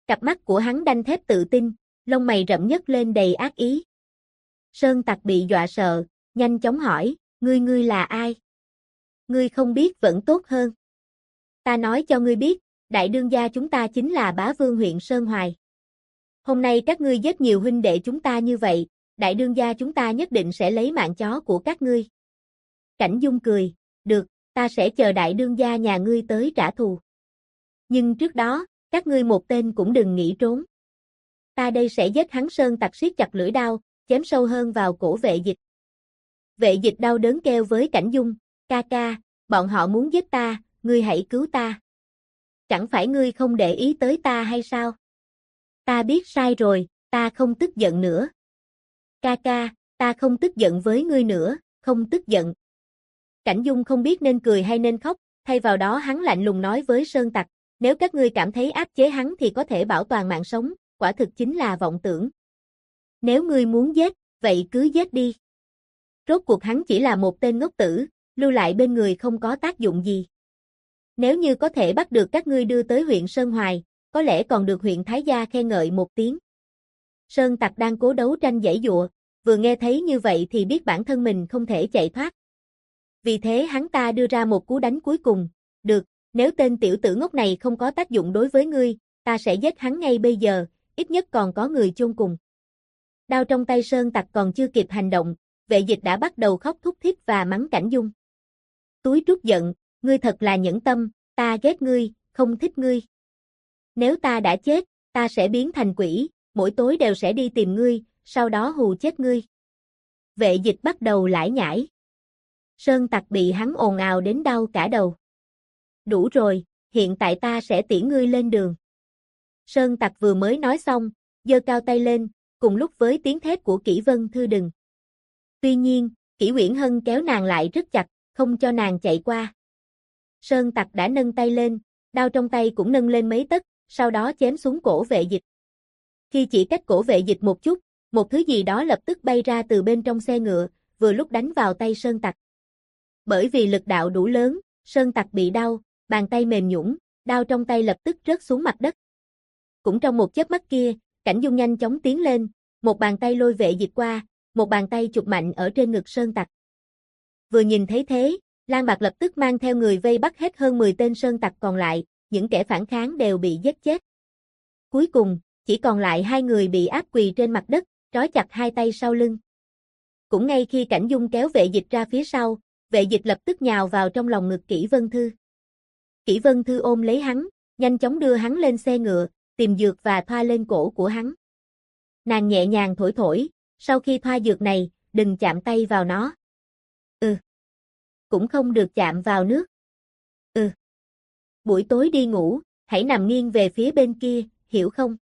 Cặp mắt của hắn đanh thép tự tin, lông mày rậm nhấc lên đầy ác ý. Sơn Tặc bị dọa sợ, nhanh chóng hỏi, ngươi là ai? Ngươi không biết vẫn tốt hơn. Ta nói cho ngươi biết, đại đương gia chúng ta chính là bá vương huyện Sơn Hoài. Hôm nay các ngươi giết nhiều huynh đệ chúng ta như vậy, đại đương gia chúng ta nhất định sẽ lấy mạng chó của các ngươi. Cảnh Dung cười, được, ta sẽ chờ đại đương gia nhà ngươi tới trả thù. Nhưng trước đó, các ngươi một tên cũng đừng nghĩ trốn. Ta đây sẽ giết hắn. Sơn Tặc siết chặt lưỡi đao, chém sâu hơn vào cổ Vệ Dịch. Vệ Dịch đau đớn kêu với Cảnh Dung, ca ca, bọn họ muốn giết ta, ngươi hãy cứu ta. Chẳng phải ngươi không để ý tới ta hay sao? Ta biết sai rồi, ta không tức giận nữa. Ca ca, ta không tức giận với ngươi nữa, không tức giận. Cảnh Dung không biết nên cười hay nên khóc, thay vào đó hắn lạnh lùng nói với Sơn Tặc, nếu các ngươi cảm thấy áp chế hắn thì có thể bảo toàn mạng sống, quả thực chính là vọng tưởng. Nếu ngươi muốn giết, vậy cứ giết đi. Rốt cuộc hắn chỉ là một tên ngốc tử, lưu lại bên người không có tác dụng gì. Nếu như có thể bắt được các ngươi đưa tới huyện Sơn Hoài, có lẽ còn được huyện Thái Gia khen ngợi một tiếng. Sơn Tặc đang cố đấu tranh giãy giụa, vừa nghe thấy như vậy thì biết bản thân mình không thể chạy thoát. Vì thế hắn ta đưa ra một cú đánh cuối cùng, được, nếu tên tiểu tử ngốc này không có tác dụng đối với ngươi, ta sẽ giết hắn ngay bây giờ, ít nhất còn có người chôn cùng. Đao trong tay Sơn Tặc còn chưa kịp hành động, Vệ Dịch đã bắt đầu khóc thút thít và mắng Cảnh Dung. Túi trút giận, ngươi thật là nhẫn tâm, ta ghét ngươi, không thích ngươi. Nếu ta đã chết, ta sẽ biến thành quỷ, mỗi tối đều sẽ đi tìm ngươi, sau đó hù chết ngươi. Vệ Dịch bắt đầu lải nhải. Sơn Tặc bị hắn ồn ào đến đau cả đầu. Đủ rồi, hiện tại ta sẽ tiễn ngươi lên đường. Sơn Tặc vừa mới nói xong, giơ cao tay lên, cùng lúc với tiếng thét của Kỷ Vân Thư đừng. Tuy nhiên, Kỷ Uyển Hân kéo nàng lại rất chặt, không cho nàng chạy qua. Sơn Tặc đã nâng tay lên, đao trong tay cũng nâng lên mấy tấc, sau đó chém xuống cổ Vệ Dịch. Khi chỉ cách cổ Vệ Dịch một chút, một thứ gì đó lập tức bay ra từ bên trong xe ngựa, vừa lúc đánh vào tay Sơn Tặc. Bởi vì lực đạo đủ lớn, Sơn Tặc bị đau, bàn tay mềm nhũn, đao trong tay lập tức rớt xuống mặt đất. Cũng trong một chớp mắt kia, Cảnh Dung nhanh chóng tiến lên, một bàn tay lôi Vệ Dịch qua, một bàn tay chụp mạnh ở trên ngực Sơn Tặc. Vừa nhìn thấy thế, Lang Bạc lập tức mang theo người vây bắt hết hơn 10 tên Sơn Tặc còn lại, những kẻ phản kháng đều bị giết chết. Cuối cùng, chỉ còn lại 2 người bị áp quỳ trên mặt đất, trói chặt hai tay sau lưng. Cũng ngay khi Cảnh Dung kéo Vệ Dịch ra phía sau, Vệ Dịch lập tức nhào vào trong lòng ngực Kỷ Vân Thư. Kỷ Vân Thư ôm lấy hắn, nhanh chóng đưa hắn lên xe ngựa, tìm dược và thoa lên cổ của hắn. Nàng nhẹ nhàng thổi thổi, sau khi thoa dược này, đừng chạm tay vào nó. Cũng không được chạm vào nước. Buổi tối đi ngủ, hãy nằm nghiêng về phía bên kia, hiểu không?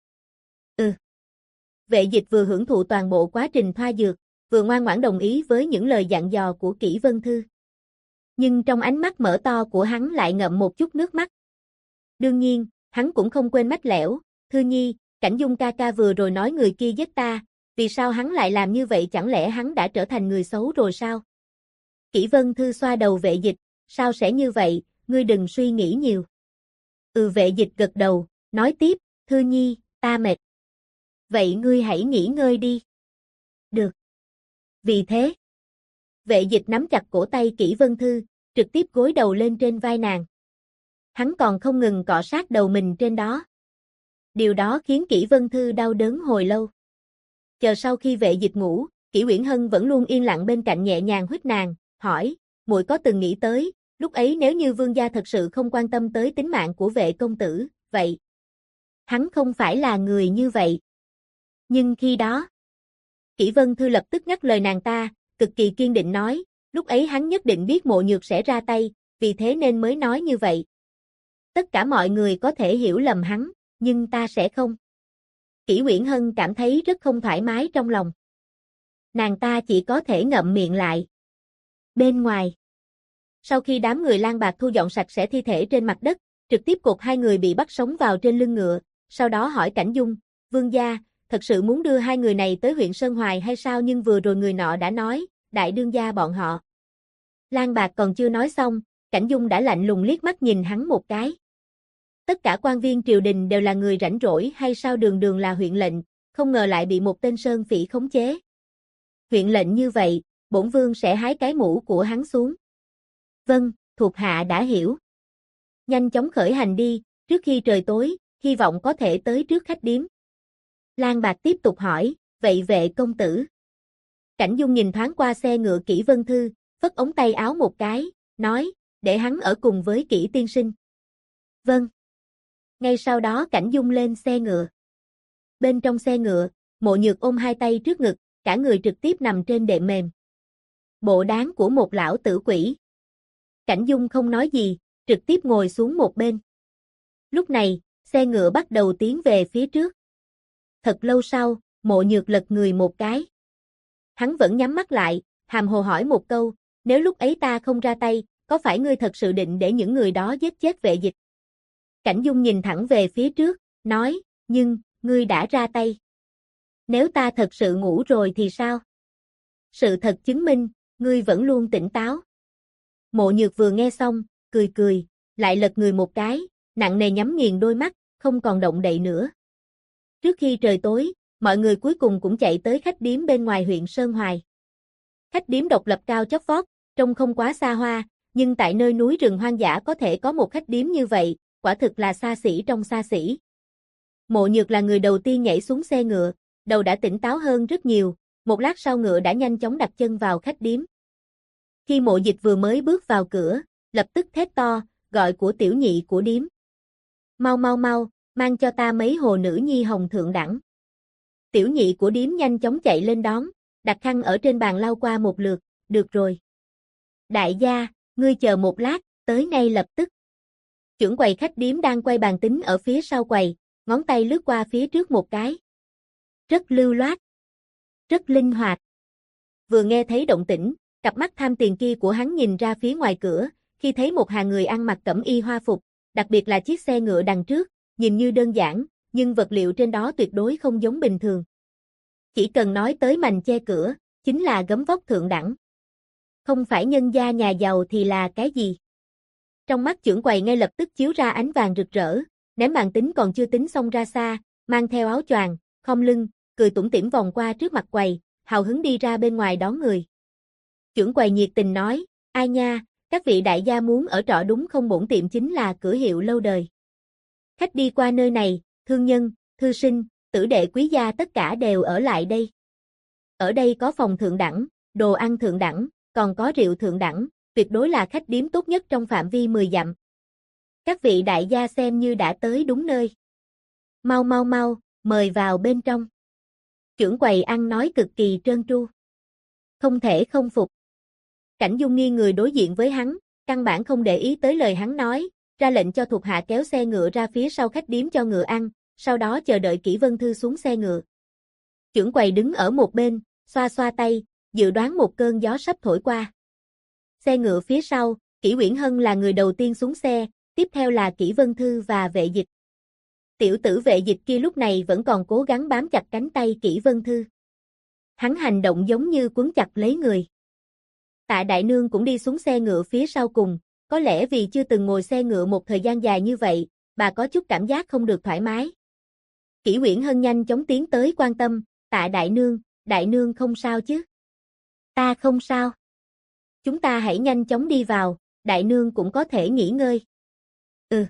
Vệ Dịch vừa hưởng thụ toàn bộ quá trình thoa dược, vừa ngoan ngoãn đồng ý với những lời dặn dò của Kỷ Vân Thư. Nhưng trong ánh mắt mở to của hắn lại ngậm một chút nước mắt. Đương nhiên, hắn cũng không quên mách lẻo, Thư Nhi, Cảnh Dung ca ca vừa rồi nói người kia giết ta, vì sao hắn lại làm như vậy, chẳng lẽ hắn đã trở thành người xấu rồi sao? Kỷ Vân Thư xoa đầu Vệ Dịch, sao sẽ như vậy, ngươi đừng suy nghĩ nhiều. Vệ Dịch gật đầu, nói tiếp, Thư Nhi, ta mệt. Vậy ngươi hãy nghỉ ngơi đi. Được. Vì thế, Vệ Dịch nắm chặt cổ tay Kỷ Vân Thư, trực tiếp gối đầu lên trên vai nàng. Hắn còn không ngừng cọ sát đầu mình trên đó. Điều đó khiến Kỷ Vân Thư đau đớn hồi lâu. Chờ sau khi Vệ Dịch ngủ, Kỷ Uyển Hân vẫn luôn yên lặng bên cạnh nhẹ nhàng huýt nàng, hỏi, muội có từng nghĩ tới, lúc ấy nếu như vương gia thật sự không quan tâm tới tính mạng của Vệ công tử, vậy hắn không phải là người như vậy. Nhưng khi đó, Kỷ Vân Thư lập tức ngắt lời nàng ta, cực kỳ kiên định nói, lúc ấy hắn nhất định biết Mộ Nhược sẽ ra tay, vì thế nên mới nói như vậy. Tất cả mọi người có thể hiểu lầm hắn, nhưng ta sẽ không. Kỷ Uyển Hân cảm thấy rất không thoải mái trong lòng. Nàng ta chỉ có thể ngậm miệng lại. Bên ngoài, sau khi đám người Lang Bạc thu dọn sạch sẽ thi thể trên mặt đất, trực tiếp cột 2 người bị bắt sống vào trên lưng ngựa, sau đó hỏi Cảnh Dung, vương gia, thật sự muốn đưa 2 người này tới huyện Sơn Hoài hay sao, nhưng vừa rồi người nọ đã nói, đại đương gia bọn họ. Lang Bạc còn chưa nói xong, Cảnh Dung đã lạnh lùng liếc mắt nhìn hắn một cái. Tất cả quan viên triều đình đều là người rảnh rỗi hay sao, đường đường là huyện lệnh, không ngờ lại bị một tên sơn phỉ khống chế. Huyện lệnh như vậy, bổn vương sẽ hái cái mũ của hắn xuống. Vâng, thuộc hạ đã hiểu. Nhanh chóng khởi hành đi, trước khi trời tối, hy vọng có thể tới trước khách điếm. Lang Bạc tiếp tục hỏi, vậy vệ công tử? Cảnh Dung nhìn thoáng qua xe ngựa Kỷ Vân Thư, phất ống tay áo một cái, nói, để hắn ở cùng với Kỷ tiên sinh. Vâng. Ngay sau đó Cảnh Dung lên xe ngựa. Bên trong xe ngựa, Mộ Nhược ôm hai tay trước ngực, cả người trực tiếp nằm trên đệm mềm. Bộ dáng của một lão tử quỷ. Cảnh Dung không nói gì, trực tiếp ngồi xuống một bên. Lúc này, xe ngựa bắt đầu tiến về phía trước. Thật lâu sau, Mộ Nhược lật người một cái. Hắn vẫn nhắm mắt lại, hàm hồ hỏi một câu, nếu lúc ấy ta không ra tay, có phải ngươi thật sự định để những người đó giết chết Vệ Dịch? Cảnh Dung nhìn thẳng về phía trước, nói, nhưng, ngươi đã ra tay. Nếu ta thật sự ngủ rồi thì sao? Sự thật chứng minh, ngươi vẫn luôn tỉnh táo. Mộ Nhược vừa nghe xong, cười cười, lại lật người một cái, nặng nề nhắm nghiền đôi mắt, không còn động đậy nữa. Trước khi trời tối, mọi người cuối cùng cũng chạy tới khách điếm bên ngoài huyện Sơn Hoài. Khách điếm độc lập cao chót vót, trông không quá xa hoa, nhưng tại nơi núi rừng hoang dã có thể có một khách điếm như vậy, quả thực là xa xỉ trong xa xỉ. Mộ Nhược là người đầu tiên nhảy xuống xe ngựa, đầu đã tỉnh táo hơn rất nhiều, một lát sau ngựa đã nhanh chóng đặt chân vào khách điếm. Khi Mộ Dịch vừa mới bước vào cửa, lập tức thét to, gọi của tiểu nhị của điếm. Mau mau mau, mang cho ta mấy hồ nữ nhi hồng thượng đẳng. Tiểu nhị của điếm nhanh chóng chạy lên đón, đặt khăn ở trên bàn lau qua một lượt, được rồi. Đại gia, ngươi chờ một lát, tới ngay lập tức. Trưởng quầy khách điếm đang quay bàn tính ở phía sau quầy, ngón tay lướt qua phía trước một cái. Rất lưu loát. Rất linh hoạt. Vừa nghe thấy động tĩnh, cặp mắt tham tiền kia của hắn nhìn ra phía ngoài cửa, khi thấy một hàng người ăn mặc cẩm y hoa phục, đặc biệt là chiếc xe ngựa đằng trước, nhìn như đơn giản, nhưng vật liệu trên đó tuyệt đối không giống bình thường. Chỉ cần nói tới mành che cửa, chính là gấm vóc thượng đẳng. Không phải nhân gia nhà giàu thì là cái gì? Trong mắt trưởng quầy ngay lập tức chiếu ra ánh vàng rực rỡ, ném bàn tính còn chưa tính xong ra xa, mang theo áo choàng, khom lưng, cười tủm tỉm vòng qua trước mặt quầy, hào hứng đi ra bên ngoài đón người. Trưởng quầy nhiệt tình nói, ai nha, các vị đại gia muốn ở trọ đúng không, bổn tiệm chính là cửa hiệu lâu đời. Khách đi qua nơi này, thương nhân, thư sinh, tử đệ quý gia tất cả đều ở lại đây. Ở đây có phòng thượng đẳng, đồ ăn thượng đẳng, còn có rượu thượng đẳng, tuyệt đối là khách điếm tốt nhất trong phạm vi 10 dặm. Các vị đại gia xem như đã tới đúng nơi. Mau mau mau, mời vào bên trong. Trưởng quầy ăn nói cực kỳ trơn tru. Không thể không phục. Cảnh Dung nghiêng người đối diện với hắn, căn bản không để ý tới lời hắn nói, ra lệnh cho thuộc hạ kéo xe ngựa ra phía sau khách điếm cho ngựa ăn, sau đó chờ đợi Kỷ Vân Thư xuống xe ngựa. Trưởng quầy đứng ở một bên, xoa xoa tay, dự đoán một cơn gió sắp thổi qua. Xe ngựa phía sau, Kỷ Uyển Hân là người đầu tiên xuống xe, tiếp theo là Kỷ Vân Thư và Vệ Dịch. Tiểu tử Vệ Dịch kia lúc này vẫn còn cố gắng bám chặt cánh tay Kỷ Vân Thư. Hắn hành động giống như quấn chặt lấy người. Tạ Đại Nương cũng đi xuống xe ngựa phía sau cùng, có lẽ vì chưa từng ngồi xe ngựa một thời gian dài như vậy, bà có chút cảm giác không được thoải mái. Kỷ Uyển Hân nhanh chóng tiến tới quan tâm, Tạ Đại Nương không sao chứ? Ta không sao. Chúng ta hãy nhanh chóng đi vào, Đại Nương cũng có thể nghỉ ngơi. Ừ.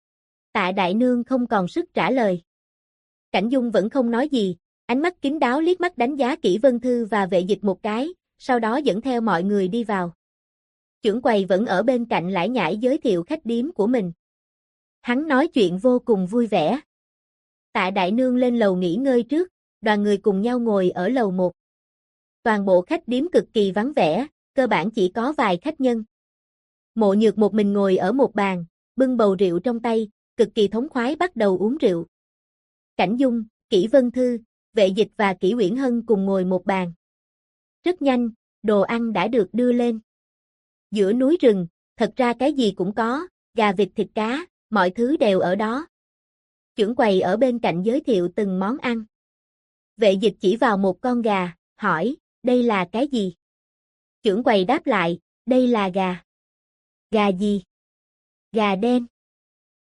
Tạ Đại Nương không còn sức trả lời. Cảnh Dung vẫn không nói gì, ánh mắt kín đáo liếc mắt đánh giá Kỷ Vân Thư và Vệ Dịch một cái, sau đó dẫn theo mọi người đi vào. Trưởng quầy vẫn ở bên cạnh lải nhải giới thiệu khách điếm của mình. Hắn nói chuyện vô cùng vui vẻ. Tạ Đại Nương lên lầu nghỉ ngơi trước, đoàn người cùng nhau ngồi ở lầu 1. Toàn bộ khách điếm cực kỳ vắng vẻ, cơ bản chỉ có vài khách nhân. Mộ Nhược một mình ngồi ở một bàn, bưng bầu rượu trong tay, cực kỳ thống khoái bắt đầu uống rượu. Cảnh Dung, Kỷ Vân Thư, Vệ Dịch và Kỷ Uyển Hân cùng ngồi một bàn. Rất nhanh, đồ ăn đã được đưa lên. Giữa núi rừng, thật ra cái gì cũng có, gà vịt thịt cá, mọi thứ đều ở đó. Trưởng quầy ở bên cạnh giới thiệu từng món ăn. Vệ Dịch chỉ vào một con gà, hỏi, đây là cái gì? Trưởng quầy đáp lại, đây là gà. Gà gì? Gà đen.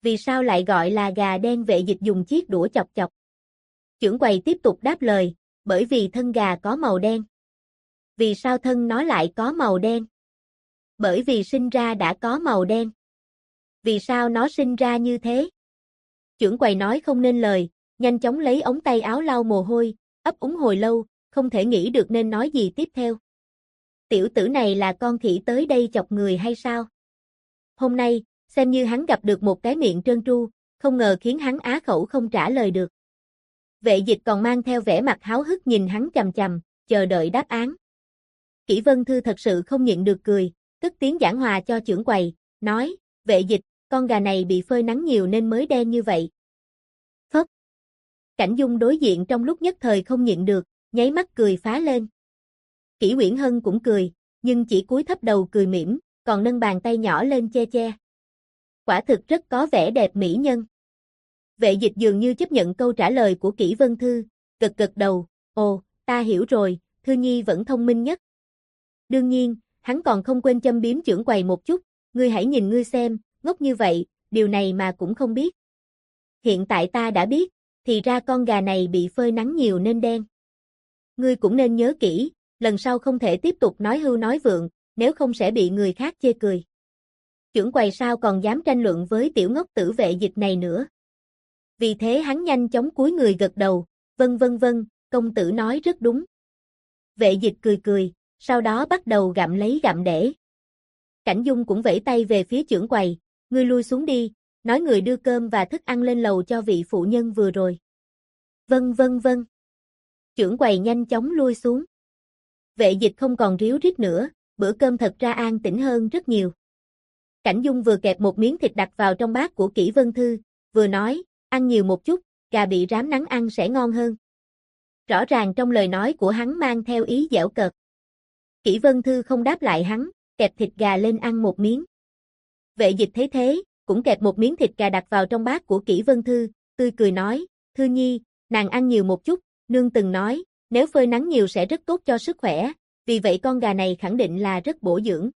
Vì sao lại gọi là gà đen? Vệ dịch dùng chiếc đũa chọc chọc. Chưởng quầy tiếp tục đáp lời, bởi vì thân gà có màu đen. Vì sao thân nó lại có màu đen? Bởi vì sinh ra đã có màu đen. Vì sao nó sinh ra như thế? Chưởng quầy nói không nên lời, nhanh chóng lấy ống tay áo lau mồ hôi, ấp úng hồi lâu, không thể nghĩ được nên nói gì tiếp theo. Tiểu tử này là con khỉ tới đây chọc người hay sao? Hôm nay, xem như hắn gặp được một cái miệng trơn tru, không ngờ khiến hắn á khẩu không trả lời được. Vệ dịch còn mang theo vẻ mặt háo hức nhìn hắn chằm chằm, chờ đợi đáp án. Kỷ Vân Thư thật sự không nhịn được cười, cất tiếng giảng hòa cho chưởng quầy, nói, vệ dịch, con gà này bị phơi nắng nhiều nên mới đen như vậy. Phất. Cảnh Dung đối diện trong lúc nhất thời không nhịn được, nháy mắt cười phá lên. Kỷ Uyển Hân cũng cười, nhưng chỉ cúi thấp đầu cười mỉm, còn nâng bàn tay nhỏ lên che che. Quả thực rất có vẻ đẹp mỹ nhân. Vệ dịch dường như chấp nhận câu trả lời của Kỷ Vân Thư, gật gật đầu, ồ, ta hiểu rồi, Thư Nhi vẫn thông minh nhất. Đương nhiên, hắn còn không quên châm biếm chưởng quầy một chút, ngươi hãy nhìn ngươi xem, ngốc như vậy, điều này mà cũng không biết. Hiện tại ta đã biết, thì ra con gà này bị phơi nắng nhiều nên đen. Ngươi cũng nên nhớ kỹ, lần sau không thể tiếp tục nói hưu nói vượng, nếu không sẽ bị người khác chê cười. Chưởng quầy sao còn dám tranh luận với tiểu ngốc tử vệ dịch này nữa. Vì thế hắn nhanh chóng cúi người gật đầu, vâng, công tử nói rất đúng. Vệ dịch cười cười, sau đó bắt đầu gặm lấy gặm để. Cảnh Dung cũng vẫy tay về phía chưởng quầy, ngươi lui xuống đi, nói người đưa cơm và thức ăn lên lầu cho vị phụ nhân vừa rồi. Vâng. Chưởng quầy nhanh chóng lui xuống. Vệ dịch không còn ríu rít nữa, bữa cơm thật ra an tĩnh hơn rất nhiều. Cảnh Dung vừa kẹp một miếng thịt đặt vào trong bát của Kỷ Vân Thư, vừa nói, ăn nhiều một chút, gà bị rám nắng ăn sẽ ngon hơn. Rõ ràng trong lời nói của hắn mang theo ý giễu cợt. Kỷ Vân Thư không đáp lại hắn, kẹp thịt gà lên ăn một miếng. Vệ dịch thấy thế, cũng kẹp một miếng thịt gà đặt vào trong bát của Kỷ Vân Thư, tươi cười nói, Thư Nhi, nàng ăn nhiều một chút, nương từng nói, nếu phơi nắng nhiều sẽ rất tốt cho sức khỏe, vì vậy con gà này khẳng định là rất bổ dưỡng.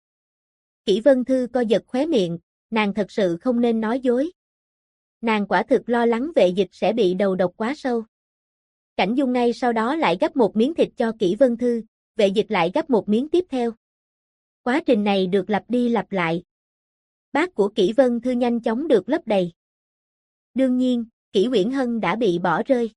Kỷ Vân Thư co giật khóe miệng, nàng thật sự không nên nói dối. Nàng quả thực lo lắng vệ dịch sẽ bị đầu độc quá sâu. Cảnh Dung ngay sau đó lại gắp một miếng thịt cho Kỷ Vân Thư, vệ dịch lại gắp một miếng tiếp theo. Quá trình này được lặp đi lặp lại. Bát của Kỷ Vân Thư nhanh chóng được lấp đầy. Đương nhiên, Kỷ Uyển Hân đã bị bỏ rơi.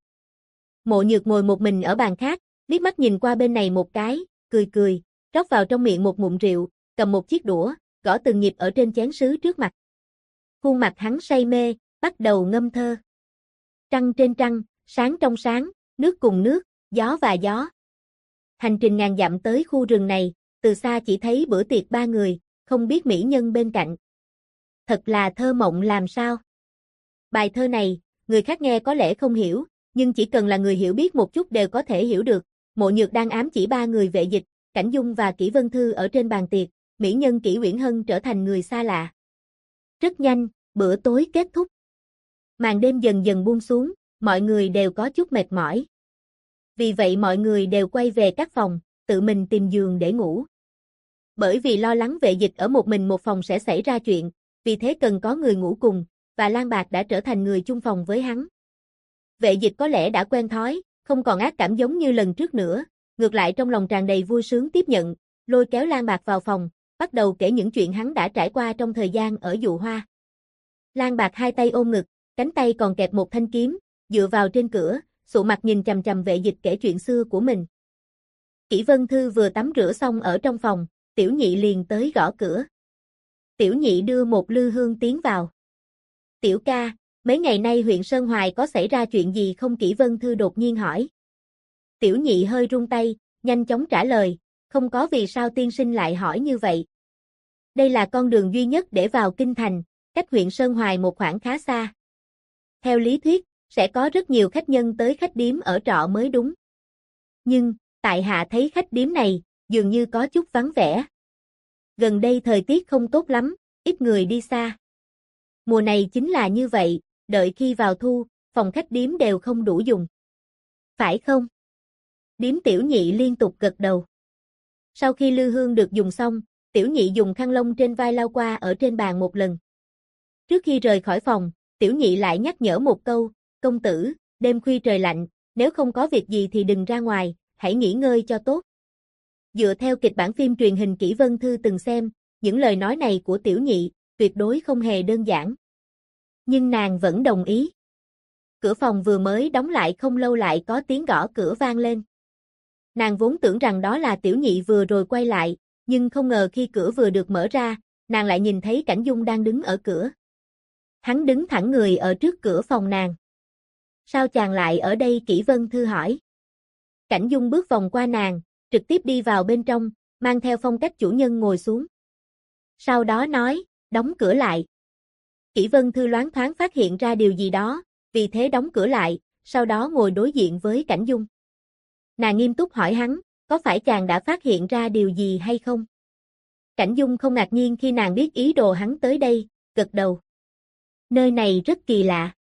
Mộ Nhược ngồi một mình ở bàn khác, liếc mắt nhìn qua bên này một cái, cười, rót vào trong miệng một ngụm rượu, cầm một chiếc đũa, gõ từng nhịp ở trên chén sứ trước mặt. Khuôn mặt hắn say mê, bắt đầu ngâm thơ. Trăng trên trăng, sáng trong sáng, nước cùng nước, gió và gió. Hành trình ngàn dặm tới khu rừng này, từ xa chỉ thấy bữa tiệc ba người, không biết mỹ nhân bên cạnh. Thật là thơ mộng làm sao. Bài thơ này, người khác nghe có lẽ không hiểu, nhưng chỉ cần là người hiểu biết một chút đều có thể hiểu được. Mộ Nhược đang ám chỉ ba người vệ dịch, Cảnh Dung và Kỷ Vân Thư ở trên bàn tiệc, mỹ nhân Kỷ Uyển Hân trở thành người xa lạ. Rất nhanh, bữa tối kết thúc. Màn đêm dần dần buông xuống, mọi người đều có chút mệt mỏi. Vì vậy mọi người đều quay về các phòng, tự mình tìm giường để ngủ. Bởi vì lo lắng vệ dịch ở một mình một phòng sẽ xảy ra chuyện, vì thế cần có người ngủ cùng, và Lan Bạc đã trở thành người chung phòng với hắn. Vệ dịch có lẽ đã quen thói, không còn ác cảm giống như lần trước nữa, ngược lại trong lòng tràn đầy vui sướng tiếp nhận, lôi kéo Lan Bạc vào phòng, bắt đầu kể những chuyện hắn đã trải qua trong thời gian ở Dụ Hoa. Lan Bạc hai tay ôm ngực, cánh tay còn kẹp một thanh kiếm, dựa vào trên cửa, sụ mặt nhìn chằm chằm vệ dịch kể chuyện xưa của mình. Kỷ Vân Thư vừa tắm rửa xong ở trong phòng, Tiểu Nhị liền tới gõ cửa. Tiểu Nhị đưa một lư hương tiến vào. Tiểu ca, mấy ngày nay huyện Sơn Hoài có xảy ra chuyện gì không? Kỷ Vân Thư đột nhiên hỏi. Tiểu Nhị hơi run tay, nhanh chóng trả lời, không có. Vì sao tiên sinh lại hỏi như vậy? Đây là con đường duy nhất để vào kinh thành, cách huyện Sơn Hoài một khoảng khá xa. Theo lý thuyết, sẽ có rất nhiều khách nhân tới khách điếm ở trọ mới đúng. Nhưng, tại hạ thấy khách điếm này, dường như có chút vắng vẻ. Gần đây thời tiết không tốt lắm, ít người đi xa. Mùa này chính là như vậy, đợi khi vào thu, phòng khách điếm đều không đủ dùng. Phải không? Điếm Tiểu Nhị liên tục gật đầu. Sau khi lư hương được dùng xong, Tiểu Nhị dùng khăn lông trên vai lau qua ở trên bàn một lần. Trước khi rời khỏi phòng, Tiểu nhị lại nhắc nhở một câu, công tử, đêm khuya trời lạnh, nếu không có việc gì thì đừng ra ngoài, hãy nghỉ ngơi cho tốt. Dựa theo kịch bản phim truyền hình Kỷ Vân Thư từng xem, những lời nói này của tiểu nhị, tuyệt đối không hề đơn giản. Nhưng nàng vẫn đồng ý. Cửa phòng vừa mới đóng lại không lâu lại có tiếng gõ cửa vang lên. Nàng vốn tưởng rằng đó là tiểu nhị vừa rồi quay lại, nhưng không ngờ khi cửa vừa được mở ra, nàng lại nhìn thấy Cảnh Dung đang đứng ở cửa. Hắn đứng thẳng người ở trước cửa phòng nàng. Sao chàng lại ở đây? Kỷ Vân Thư hỏi. Cảnh Dung bước vòng qua nàng, trực tiếp đi vào bên trong, mang theo phong cách chủ nhân ngồi xuống. Sau đó nói, đóng cửa lại. Kỷ Vân Thư loáng thoáng phát hiện ra điều gì đó, vì thế đóng cửa lại, sau đó ngồi đối diện với Cảnh Dung. Nàng nghiêm túc hỏi hắn, có phải chàng đã phát hiện ra điều gì hay không? Cảnh Dung không ngạc nhiên khi nàng biết ý đồ hắn tới đây, gật đầu. Nơi này rất kỳ lạ.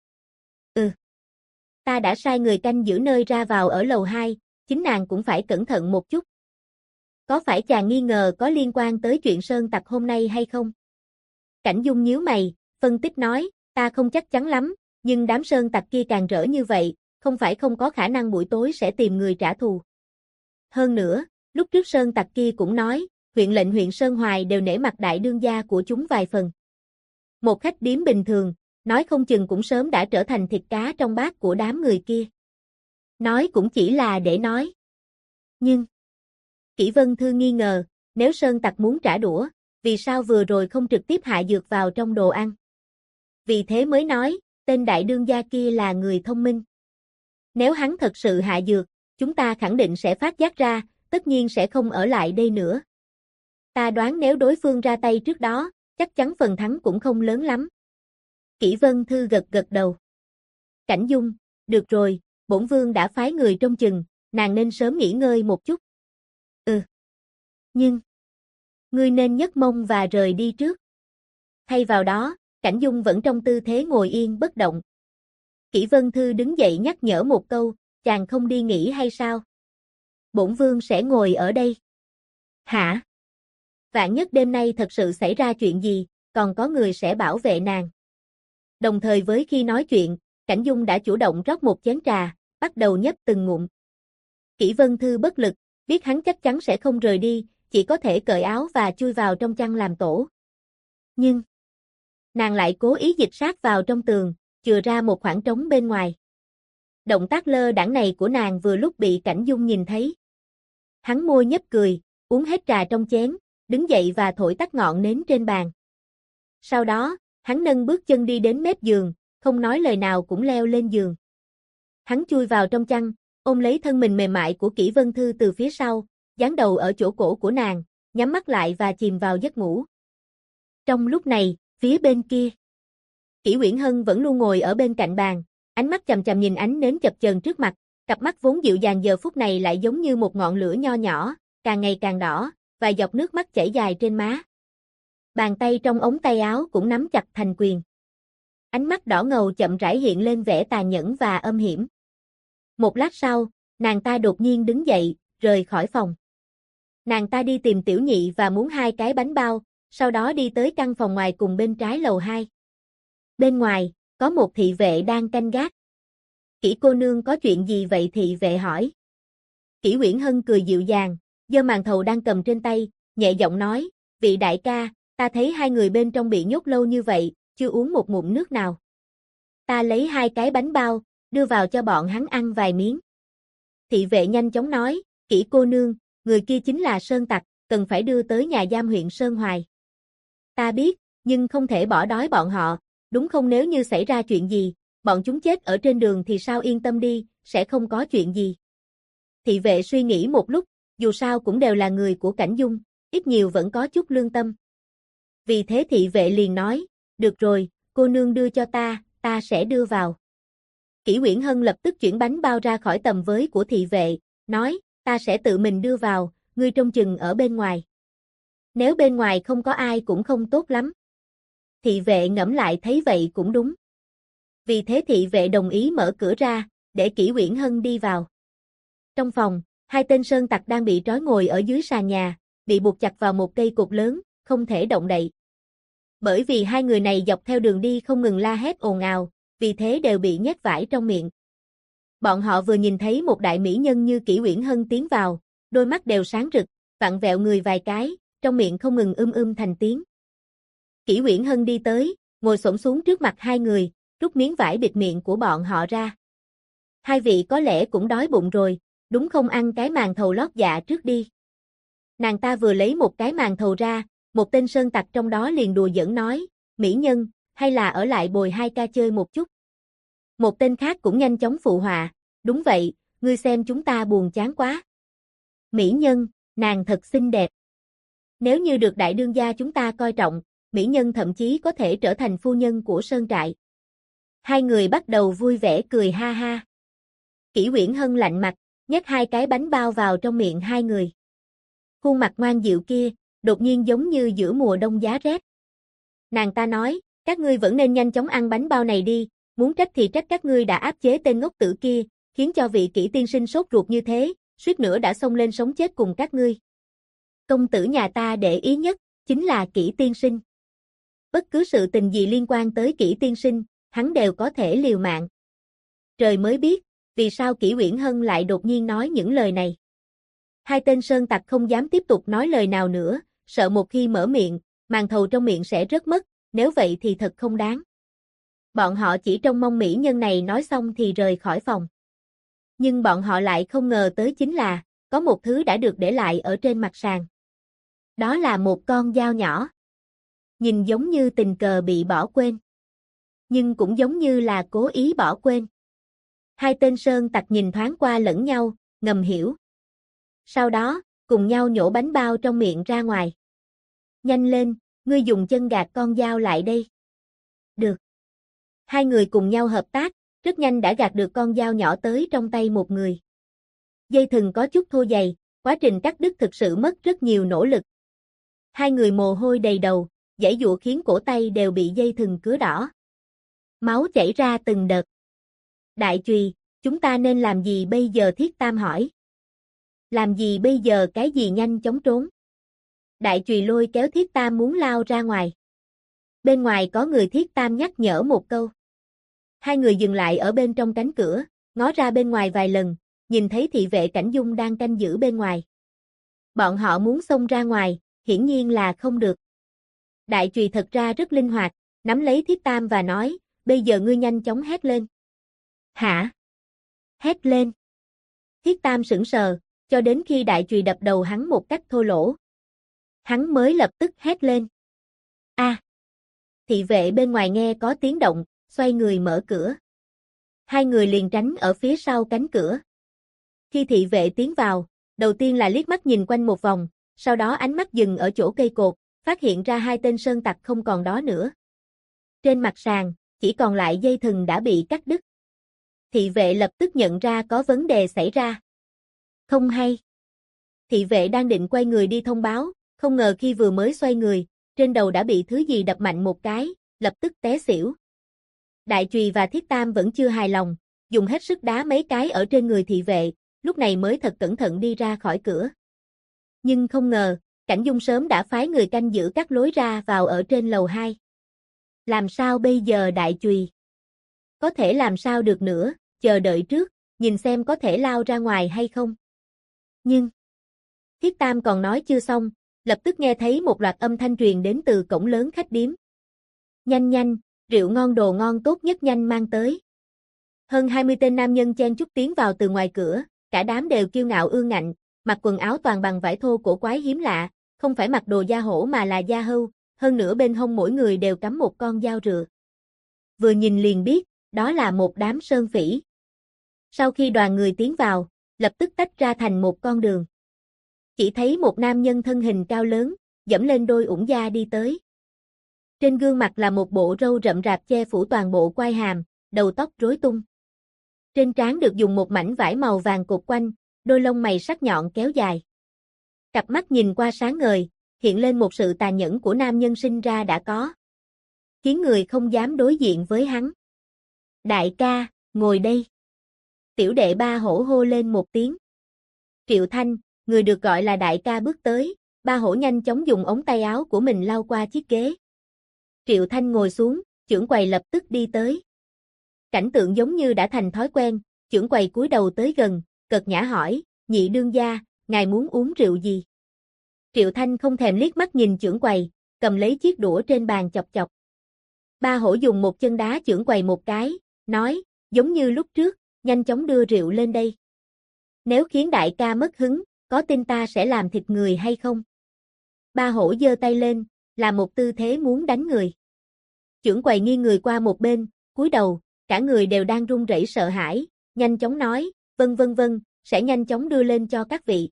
Ta đã sai người canh giữ nơi ra vào ở lầu 2, chính nàng cũng phải cẩn thận một chút. Có phải chàng nghi ngờ có liên quan tới chuyện sơn tặc hôm nay hay không? Cảnh Dung nhíu mày, phân tích nói, ta không chắc chắn lắm, nhưng đám sơn tặc kia càng rỡ như vậy, không phải không có khả năng buổi tối sẽ tìm người trả thù. Hơn nữa, lúc trước sơn tặc kia cũng nói, huyện lệnh huyện Sơn Hoài đều nể mặt đại đương gia của chúng vài phần. Một khách điếm bình thường, nói không chừng cũng sớm đã trở thành thịt cá trong bát của đám người kia. Nói cũng chỉ là để nói. Nhưng, Kỷ Vân Thư nghi ngờ, nếu sơn tặc muốn trả đũa, vì sao vừa rồi không trực tiếp hạ dược vào trong đồ ăn? Vì thế mới nói, tên đại đương gia kia là người thông minh. Nếu hắn thật sự hạ dược, chúng ta khẳng định sẽ phát giác ra, tất nhiên sẽ không ở lại đây nữa. Ta đoán nếu đối phương ra tay trước đó, chắc chắn phần thắng cũng không lớn lắm. Kỷ Vân Thư gật gật đầu. Cảnh Dung, được rồi, bổn vương đã phái người trông chừng, nàng nên sớm nghỉ ngơi một chút. Nhưng, ngươi nên nhấc mông và rời đi trước. Thay vào đó, Cảnh Dung vẫn trong tư thế ngồi yên bất động. Kỷ Vân Thư đứng dậy nhắc nhở một câu, chàng không đi nghỉ hay sao? Bổn vương sẽ ngồi ở đây. Hả? Vạn nhất đêm nay thật sự xảy ra chuyện gì, còn có người sẽ bảo vệ nàng. Đồng thời với khi nói chuyện, Cảnh Dung đã chủ động rót một chén trà, bắt đầu nhấp từng ngụm. Kỷ Vân Thư bất lực, biết hắn chắc chắn sẽ không rời đi, chỉ có thể cởi áo và chui vào trong chăn làm tổ. Nhưng, nàng lại cố ý dịch sát vào trong tường, chừa ra một khoảng trống bên ngoài. Động tác lơ đãng này của nàng vừa lúc bị Cảnh Dung nhìn thấy. Hắn môi nhếch cười, uống hết trà trong chén, đứng dậy và thổi tắt ngọn nến trên bàn. Sau đó, hắn nâng bước chân đi đến mép giường, không nói lời nào cũng leo lên giường. Hắn chui vào trong chăn, ôm lấy thân mình mềm mại của Kỷ Vân Thư từ phía sau, dán đầu ở chỗ cổ của nàng, nhắm mắt lại và chìm vào giấc ngủ. Trong lúc này, phía bên kia, Kỷ Uyển Hân vẫn luôn ngồi ở bên cạnh bàn, ánh mắt chằm chằm nhìn ánh nến chập chờn trước mặt, cặp mắt vốn dịu dàng giờ phút này lại giống như một ngọn lửa nho nhỏ, càng ngày càng đỏ, vài giọt nước mắt chảy dài trên má. Bàn tay trong ống tay áo cũng nắm chặt thành quyền. Ánh mắt đỏ ngầu chậm rãi hiện lên vẻ tàn nhẫn và âm hiểm. Một lát sau, nàng ta đột nhiên đứng dậy, rời khỏi phòng. Nàng ta đi tìm tiểu nhị và muốn 2 cái bánh bao, sau đó đi tới căn phòng ngoài cùng bên trái lầu 2. Bên ngoài, có một thị vệ đang canh gác. Kỷ cô nương có chuyện gì vậy? Thị vệ hỏi. Kỷ Uyển Hân cười dịu dàng, giơ màn thầu đang cầm trên tay, nhẹ giọng nói, vị đại ca, ta thấy 2 người bên trong bị nhốt lâu như vậy, chưa uống một ngụm nước nào. Ta lấy 2 cái bánh bao, đưa vào cho bọn hắn ăn vài miếng. Thị vệ nhanh chóng nói, Kỷ cô nương, người kia chính là sơn tặc, cần phải đưa tới nhà giam huyện Sơn Hoài. Ta biết, nhưng không thể bỏ đói bọn họ, đúng không? Nếu như xảy ra chuyện gì, bọn chúng chết ở trên đường thì sao? Yên tâm đi, sẽ không có chuyện gì. Thị vệ suy nghĩ một lúc, dù sao cũng đều là người của Cảnh Dung, ít nhiều vẫn có chút lương tâm. Vì thế thị vệ liền nói, được rồi, cô nương đưa cho ta sẽ đưa vào. Kỷ Uyển Hân lập tức chuyển bánh bao ra khỏi tầm với của thị vệ, nói, ta sẽ tự mình đưa vào, ngươi trông chừng ở bên ngoài. Nếu bên ngoài không có ai cũng không tốt lắm. Thị vệ ngẫm lại thấy vậy cũng đúng. Vì thế thị vệ đồng ý mở cửa ra, để Kỷ Uyển Hân đi vào. Trong phòng, 2 tên sơn tặc đang bị trói ngồi ở dưới sàn nhà, bị buộc chặt vào một cây cột lớn, không thể động đậy. bởi vì hai người này dọc theo đường đi không ngừng la hét ồn ào, vì thế đều bị nhét vải trong miệng. Bọn họ vừa nhìn thấy một đại mỹ nhân như Kỷ Uyển Hân tiến vào, đôi mắt đều sáng rực, vặn vẹo người vài cái, trong miệng không ngừng thành tiếng. Kỷ Uyển Hân đi tới, ngồi xổm xuống trước mặt hai người, rút miếng vải bịt miệng của bọn họ ra. Hai vị có lẽ cũng đói bụng rồi, đúng không, ăn cái màn thầu lót dạ trước đi. Nàng ta vừa lấy một cái màn thầu ra, một tên sơn tặc trong đó liền đùa giỡn nói, mỹ nhân, hay là ở lại bồi hai ca chơi một chút. Một tên khác cũng nhanh chóng phụ họa, đúng vậy, ngươi xem chúng ta buồn chán quá. Mỹ nhân, nàng thật xinh đẹp. Nếu như được đại đương gia chúng ta coi trọng, mỹ nhân thậm chí có thể trở thành phu nhân của sơn trại. Hai người bắt đầu vui vẻ cười ha ha. Kỷ Uyển Hân lạnh mặt, nhét hai cái bánh bao vào trong miệng hai người. Khuôn mặt ngoan dịu kia, đột nhiên giống như giữa mùa đông giá rét. Nàng ta nói, các ngươi vẫn nên nhanh chóng ăn bánh bao này đi, muốn trách thì trách các ngươi đã áp chế tên ngốc tử kia, khiến cho vị Kỷ tiên sinh sốt ruột như thế, suýt nữa đã xông lên sống chết cùng các ngươi. Công tử nhà ta để ý nhất, chính là Kỷ tiên sinh. Bất cứ sự tình gì liên quan tới Kỷ tiên sinh, hắn đều có thể liều mạng. Trời mới biết, vì sao Kỷ Uyển Hân lại đột nhiên nói những lời này. Hai tên sơn tặc không dám tiếp tục nói lời nào nữa, sợ một khi mở miệng, màn thầu trong miệng sẽ rớt mất, nếu vậy thì thật không đáng. Bọn họ chỉ trông mong mỹ nhân này nói xong thì rời khỏi phòng. Nhưng bọn họ lại không ngờ tới chính là, có một thứ đã được để lại ở trên mặt sàn. Đó là một con dao nhỏ. Nhìn giống như tình cờ bị bỏ quên. Nhưng cũng giống như là cố ý bỏ quên. Hai tên sơn tặc nhìn thoáng qua lẫn nhau, ngầm hiểu. Sau đó, cùng nhau nhổ bánh bao trong miệng ra ngoài. Nhanh lên, ngươi dùng chân gạt con dao lại đây. Được. Hai người cùng nhau hợp tác, rất nhanh đã gạt được con dao nhỏ tới trong tay một người. Dây thừng có chút thô dày, quá trình cắt đứt thực sự mất rất nhiều nỗ lực. Hai người mồ hôi đầy đầu, giãy giụa khiến cổ tay đều bị dây thừng cứa đỏ. Máu chảy ra từng đợt. Đại chùy, chúng ta nên làm gì bây giờ, Thiết Tam hỏi. Làm gì bây giờ, cái gì, nhanh chóng trốn. Đại chùy lôi kéo Thiết Tam muốn lao ra ngoài. Bên ngoài có người, Thiết Tam nhắc nhở một câu. Hai người dừng lại ở bên trong cánh cửa, ngó ra bên ngoài vài lần, nhìn thấy thị vệ Cảnh Dung đang canh giữ bên ngoài. Bọn họ muốn xông ra ngoài, hiển nhiên là không được. Đại chùy thật ra rất linh hoạt, nắm lấy Thiết Tam và nói, bây giờ ngươi nhanh chóng hét lên. Hả? Hét lên. Thiết Tam sững sờ, cho đến khi đại chùy đập đầu hắn một cách thô lỗ. Hắn mới lập tức hét lên. A! Thị vệ bên ngoài nghe có tiếng động, xoay người mở cửa. Hai người liền tránh ở phía sau cánh cửa. Khi thị vệ tiến vào, đầu tiên là liếc mắt nhìn quanh một vòng, sau đó ánh mắt dừng ở chỗ cây cột, phát hiện ra hai tên sơn tặc không còn đó nữa. Trên mặt sàn, chỉ còn lại dây thừng đã bị cắt đứt. Thị vệ lập tức nhận ra có vấn đề xảy ra. Không hay. Thị vệ đang định quay người đi thông báo, không ngờ khi vừa mới xoay người, trên đầu đã bị thứ gì đập mạnh một cái, lập tức té xỉu. Đại chùy và Thiết Tam vẫn chưa hài lòng, dùng hết sức đá mấy cái ở trên người thị vệ, lúc này mới thật cẩn thận đi ra khỏi cửa. Nhưng không ngờ, Cảnh Dung sớm đã phái người canh giữ các lối ra vào ở trên lầu 2. Làm sao bây giờ, đại chùy? Có thể làm sao được nữa, chờ đợi trước, nhìn xem có thể lao ra ngoài hay không. Nhưng, Thiết Tam còn nói chưa xong, lập tức nghe thấy một loạt âm thanh truyền đến từ cổng lớn khách điếm. Nhanh nhanh, rượu ngon đồ ngon tốt nhất nhanh mang tới. Hơn 20 tên nam nhân chen chúc tiến vào từ ngoài cửa, cả đám đều kiêu ngạo ương ngạnh, mặc quần áo toàn bằng vải thô cổ quái hiếm lạ, không phải mặc đồ da hổ mà là da hưu, hơn nữa bên hông mỗi người đều cắm một con dao rựa. Vừa nhìn liền biết, đó là một đám sơn phỉ. Sau khi đoàn người tiến vào, lập tức tách ra thành một con đường. Chỉ thấy một nam nhân thân hình cao lớn, dẫm lên đôi ủng da đi tới. Trên gương mặt là một bộ râu rậm rạp che phủ toàn bộ quai hàm, đầu tóc rối tung. Trên trán được dùng một mảnh vải màu vàng cột quanh, đôi lông mày sắc nhọn kéo dài. Cặp mắt nhìn qua sáng ngời, hiện lên một sự tàn nhẫn của nam nhân sinh ra đã có. Khiến người không dám đối diện với hắn. Đại ca, ngồi đây. Tiểu đệ Ba Hổ hô lên một tiếng. Triệu Thanh, người được gọi là đại ca bước tới, Ba Hổ nhanh chóng dùng ống tay áo của mình lau qua chiếc ghế. Triệu Thanh ngồi xuống, chưởng quầy lập tức đi tới. Cảnh tượng giống như đã thành thói quen, chưởng quầy cúi đầu tới gần, cợt nhã hỏi, nhị đương gia, ngài muốn uống rượu gì? Triệu Thanh không thèm liếc mắt nhìn chưởng quầy, cầm lấy chiếc đũa trên bàn chọc chọc. Ba hổ dùng một chân đá chưởng quầy một cái, nói, giống như lúc trước, nhanh chóng đưa rượu lên đây. Nếu khiến đại ca mất hứng, có tin ta sẽ làm thịt người hay không? Ba hổ giơ tay lên, làm một tư thế muốn đánh người. Chưởng quầy nghiêng người qua một bên, cúi đầu, cả người đều đang run rẩy sợ hãi, nhanh chóng nói, vâng, sẽ nhanh chóng đưa lên cho các vị.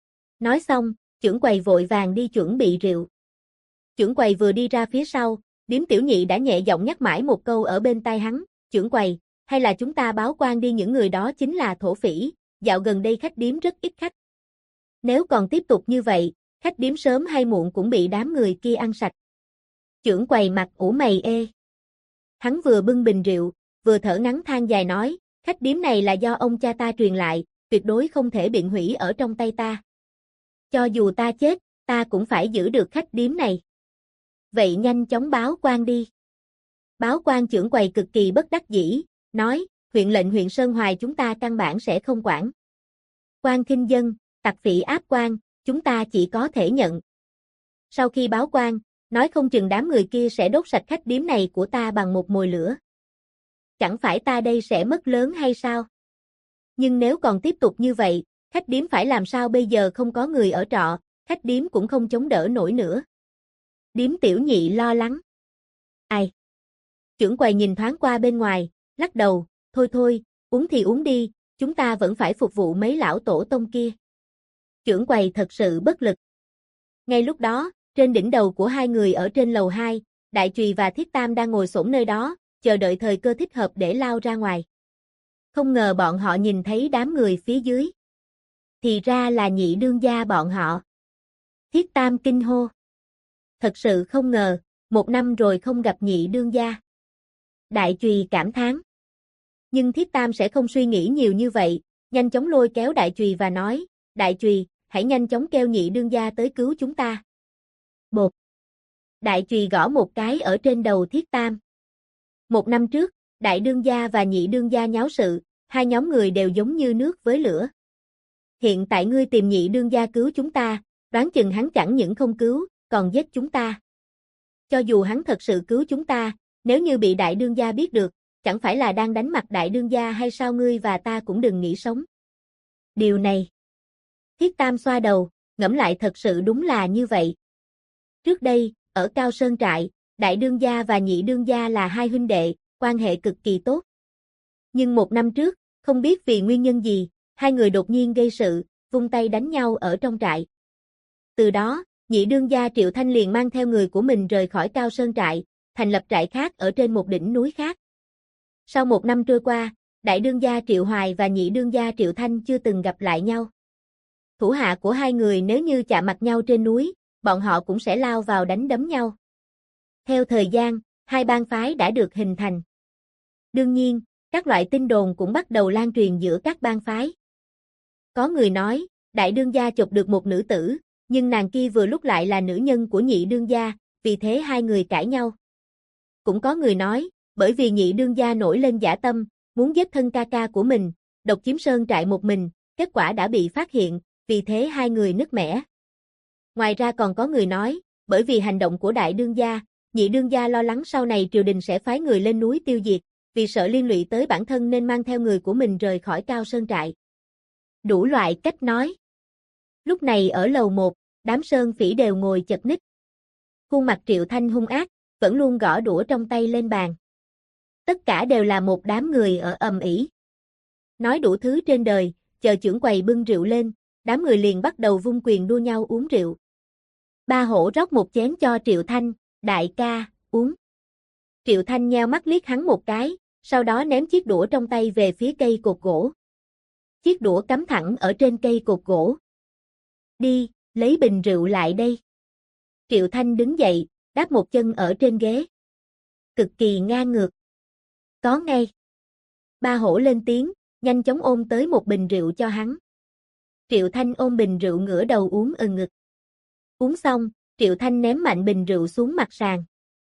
Nói xong, chưởng quầy vội vàng đi chuẩn bị rượu. Chưởng quầy vừa đi ra phía sau, Điếm Tiểu Nhị đã nhẹ giọng nhắc mãi một câu ở bên tai hắn, chưởng quầy, hay là chúng ta báo quan đi, những người đó chính là thổ phỉ, dạo gần đây khách điếm rất ít khách. Nếu còn tiếp tục như vậy, khách điếm sớm hay muộn cũng bị đám người kia ăn sạch. Chưởng quầy mặt ủ mày ê. Hắn vừa bưng bình rượu, vừa thở ngắn than dài nói, khách điếm này là do ông cha ta truyền lại, tuyệt đối không thể biện hủy ở trong tay ta. Cho dù ta chết, ta cũng phải giữ được khách điếm này. Vậy nhanh chóng báo quan đi. Báo quan chưởng quầy cực kỳ bất đắc dĩ, nói, huyện lệnh huyện Sơn Hoài chúng ta căn bản sẽ không quản. Quan khinh dân, tặc phỉ áp quan, chúng ta chỉ có thể nhận. Sau khi báo quan, nói không chừng đám người kia sẽ đốt sạch khách điếm này của ta bằng một mồi lửa. Chẳng phải ta đây sẽ mất lớn hay sao? Nhưng nếu còn tiếp tục như vậy, khách điếm phải làm sao bây giờ, không có người ở trọ, khách điếm cũng không chống đỡ nổi nữa. Điếm Tiểu Nhị lo lắng. Ai? Chưởng quầy nhìn thoáng qua bên ngoài, lắc đầu, thôi, uống thì uống đi, chúng ta vẫn phải phục vụ mấy lão tổ tông kia. Chưởng quầy thật sự bất lực. Ngay lúc đó, trên đỉnh đầu của hai người ở trên lầu 2, Đại Trùy và Thiết Tam đang ngồi xổm nơi đó, chờ đợi thời cơ thích hợp để lao ra ngoài. Không ngờ bọn họ nhìn thấy đám người phía dưới. Thì ra là nhị đương gia bọn họ. Thiết Tam kinh hô. Thật sự không ngờ, 1 năm rồi không gặp nhị đương gia. Đại Trùy cảm thán. Nhưng Thiết Tam sẽ không suy nghĩ nhiều như vậy, nhanh chóng lôi kéo Đại Trùy và nói, Đại Trùy, hãy nhanh chóng kêu nhị đương gia tới cứu chúng ta. Bột. Đại Trùy gõ một cái ở trên đầu Thiết Tam. 1 năm trước, đại đương gia và nhị đương gia nháo sự, hai nhóm người đều giống như nước với lửa. Hiện tại ngươi tìm nhị đương gia cứu chúng ta, đoán chừng hắn chẳng những không cứu, còn giết chúng ta. Cho dù hắn thật sự cứu chúng ta, nếu như bị đại đương gia biết được, chẳng phải là đang đánh mặt đại đương gia hay sao, ngươi và ta cũng đừng nghĩ sống. Điều này. Thiết Tam xoa đầu, ngẫm lại thật sự đúng là như vậy. Trước đây, ở Cao Sơn Trại, đại đương gia và nhị đương gia là hai huynh đệ, quan hệ cực kỳ tốt. Nhưng 1 năm trước, không biết vì nguyên nhân gì, hai người đột nhiên gây sự, vung tay đánh nhau ở trong trại. Từ đó, nhị đương gia Triệu Thanh liền mang theo người của mình rời khỏi Cao Sơn Trại, thành lập trại khác ở trên một đỉnh núi khác. Sau 1 năm trôi qua, đại đương gia Triệu Hoài và nhị đương gia Triệu Thanh chưa từng gặp lại nhau. Thủ hạ của hai người nếu như chạm mặt nhau trên núi, bọn họ cũng sẽ lao vào đánh đấm nhau. Theo thời gian, hai bang phái đã được hình thành. Đương nhiên, các loại tin đồn cũng bắt đầu lan truyền giữa các bang phái. Có người nói, đại đương gia chộp được một nữ tử, nhưng nàng kia vừa lúc lại là nữ nhân của nhị đương gia, vì thế hai người cãi nhau. Cũng có người nói, bởi vì nhị đương gia nổi lên dã tâm, muốn giết thân ca ca của mình, độc chiếm sơn trại một mình, kết quả đã bị phát hiện, vì thế hai người nứt nẻ. Ngoài ra còn có người nói, bởi vì hành động của đại đương gia, nhị đương gia lo lắng sau này triều đình sẽ phái người lên núi tiêu diệt, vì sợ liên lụy tới bản thân nên mang theo người của mình rời khỏi Cao Sơn Trại. Đủ loại cách nói. Lúc này ở lầu 1, đám sơn phỉ đều ngồi chật ních. Khuôn mặt Triệu Thanh hung ác, vẫn luôn gõ đũa trong tay lên bàn. Tất cả đều là một đám người ở ầm ĩ. Nói đủ thứ trên đời, chờ chưởng quầy bưng rượu lên, đám người liền bắt đầu vung quyền đua nhau uống rượu. Ba hổ rót một chén cho Triệu Thanh, đại ca, uống. Triệu Thanh nheo mắt liếc hắn một cái, sau đó ném chiếc đũa trong tay về phía cây cột gỗ. Chiếc đũa cắm thẳng ở trên cây cột gỗ. Đi, lấy bình rượu lại đây. Triệu Thanh đứng dậy, đáp một chân ở trên ghế. Cực kỳ ngang ngược. Có ngay. Ba hổ lên tiếng, nhanh chóng ôm tới một bình rượu cho hắn. Triệu Thanh ôm bình rượu ngửa đầu uống ngực. Uống xong, Triệu Thanh ném mạnh bình rượu xuống mặt sàn.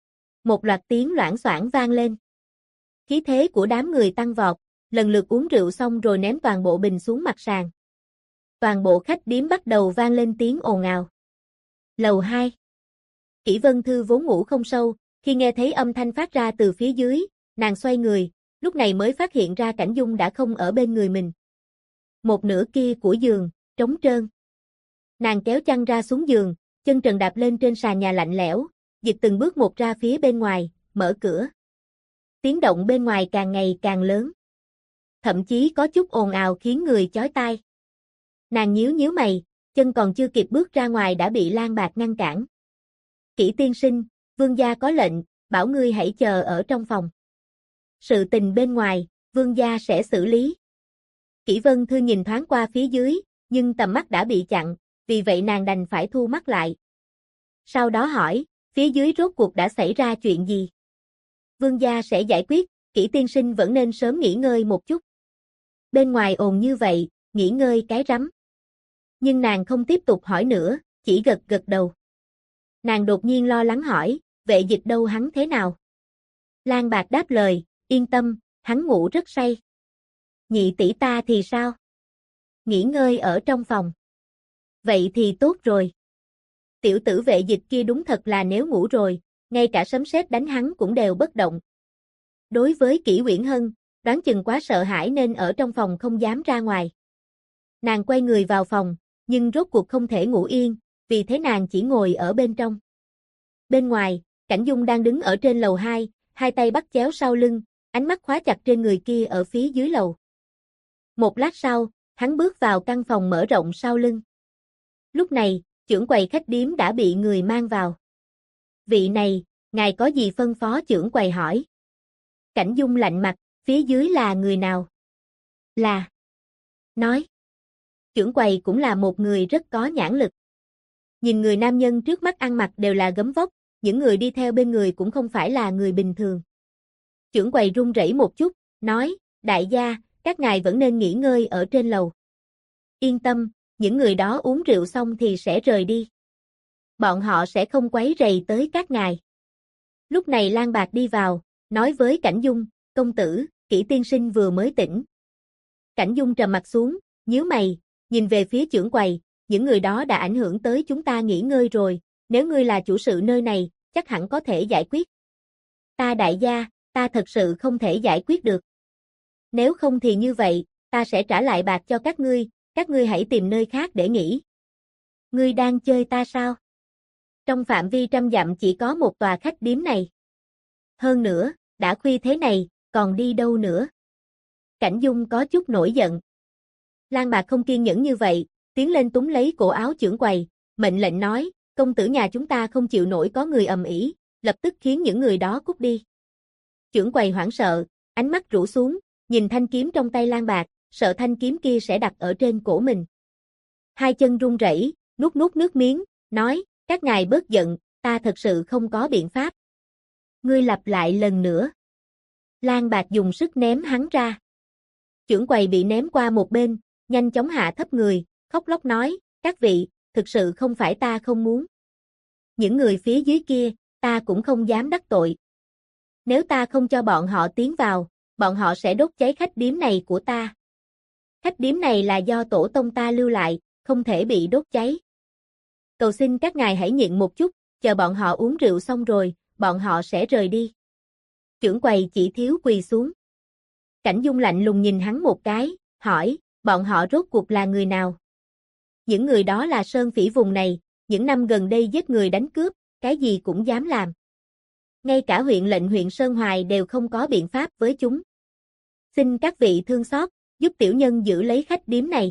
Một loạt tiếng loảng xoảng vang lên. Khí thế của đám người tăng vọt, lần lượt uống rượu xong rồi ném toàn bộ bình xuống mặt sàn. Toàn bộ khách điếm bắt đầu vang lên tiếng ồn ào. Lầu 2. Kỷ Vân Thư vốn ngủ không sâu, khi nghe thấy âm thanh phát ra từ phía dưới, nàng xoay người, lúc này mới phát hiện ra Cảnh Dung đã không ở bên người mình. Một nửa kia của giường, trống trơn. Nàng kéo chăn ra xuống giường, chân trần đạp lên trên sàn nhà lạnh lẽo, dịch từng bước một ra phía bên ngoài, mở cửa. Tiếng động bên ngoài càng ngày càng lớn. Thậm chí có chút ồn ào khiến người chói tai. Nàng nhíu nhíu mày, chân còn chưa kịp bước ra ngoài đã bị Lan Bạc ngăn cản. Kỷ tiên sinh, vương gia có lệnh, bảo ngươi hãy chờ ở trong phòng. Sự tình bên ngoài, vương gia sẽ xử lý. Kỷ Vân Thư nhìn thoáng qua phía dưới, nhưng tầm mắt đã bị chặn, vì vậy nàng đành phải thu mắt lại. Sau đó hỏi, phía dưới rốt cuộc đã xảy ra chuyện gì? Vương gia sẽ giải quyết, Kỷ tiên sinh vẫn nên sớm nghỉ ngơi một chút. Bên ngoài ồn như vậy, nghỉ ngơi cái rắm. Nhưng nàng không tiếp tục hỏi nữa, chỉ gật gật đầu. Nàng đột nhiên lo lắng hỏi, Vệ Dịch đâu, hắn thế nào? Lan Bạc đáp lời, yên tâm, hắn ngủ rất say. Nhị tỷ ta thì sao? Nghỉ ngơi ở trong phòng. Vậy thì tốt rồi. Tiểu tử Vệ Dịch kia đúng thật là nếu ngủ rồi, ngay cả sấm sét đánh hắn cũng đều bất động. Đối với Kỷ Uyển Hân, đoán chừng quá sợ hãi nên ở trong phòng không dám ra ngoài. Nàng quay người vào phòng, nhưng rốt cuộc không thể ngủ yên, vì thế nàng chỉ ngồi ở bên trong. Bên ngoài, Cảnh Dung đang đứng ở trên lầu 2, hai tay bắt chéo sau lưng, ánh mắt khóa chặt trên người kia ở phía dưới lầu. Một lát sau, hắn bước vào căn phòng mở rộng sau lưng. Lúc này, trưởng quầy khách điếm đã bị người mang vào. Vị này, ngài có gì phân phó, trưởng quầy hỏi. Cảnh Dung lạnh mặt, phía dưới là người nào? Là. Nói. Trưởng quầy cũng là một người rất có nhãn lực. Nhìn người nam nhân trước mắt ăn mặc đều là gấm vóc, những người đi theo bên người cũng không phải là người bình thường. Trưởng quầy run rẩy một chút, nói, đại gia, các ngài vẫn nên nghỉ ngơi ở trên lầu. Yên tâm, những người đó uống rượu xong thì sẽ rời đi. Bọn họ sẽ không quấy rầy tới các ngài. Lúc này Lan Bạc đi vào, nói với Cảnh Dung, công tử, Kỷ tiên sinh vừa mới tỉnh. Cảnh Dung trầm mặt xuống, nhíu mày, nhìn về phía trưởng quầy, những người đó đã ảnh hưởng tới chúng ta nghỉ ngơi rồi, nếu ngươi là chủ sự nơi này, chắc hẳn có thể giải quyết. Ta đại gia, ta thật sự không thể giải quyết được. Nếu không thì như vậy, ta sẽ trả lại bạc cho các ngươi hãy tìm nơi khác để nghỉ. Ngươi đang chơi ta sao? Trong phạm vi 100 dặm chỉ có một tòa khách điếm này. Hơn nữa, đã khuya thế này, còn đi đâu nữa? Cảnh Dung có chút nổi giận. Lan Bạc không kiên nhẫn như vậy, tiến lên túm lấy cổ áo trưởng quầy, mệnh lệnh nói, công tử nhà chúng ta không chịu nổi có người ầm ĩ, lập tức khiến những người đó cút đi. Trưởng quầy hoảng sợ, ánh mắt rũ xuống, nhìn thanh kiếm trong tay Lan Bạc, sợ thanh kiếm kia sẽ đặt ở trên cổ mình. Hai chân run rẩy, nuốt nuốt nước miếng, nói, các ngài bớt giận, ta thật sự không có biện pháp. Ngươi lặp lại lần nữa. Lan Bạc dùng sức ném hắn ra. Trưởng quầy bị ném qua một bên, nhanh chóng hạ thấp người, khóc lóc nói, các vị, thực sự không phải ta không muốn. Những người phía dưới kia, ta cũng không dám đắc tội. Nếu ta không cho bọn họ tiến vào, bọn họ sẽ đốt cháy khách điếm này của ta. Khách điếm này là do tổ tông ta lưu lại, không thể bị đốt cháy. Cầu xin các ngài hãy nhịn một chút, chờ bọn họ uống rượu xong rồi, bọn họ sẽ rời đi. Trưởng quầy chỉ thiếu quỳ xuống. Cảnh Dung lạnh lùng nhìn hắn một cái, hỏi, bọn họ rốt cuộc là người nào? Những người đó là sơn phỉ vùng này, những năm gần đây giết người đánh cướp, cái gì cũng dám làm. Ngay cả huyện lệnh huyện Sơn Hoài đều không có biện pháp với chúng. Xin các vị thương xót, giúp tiểu nhân giữ lấy khách điếm này.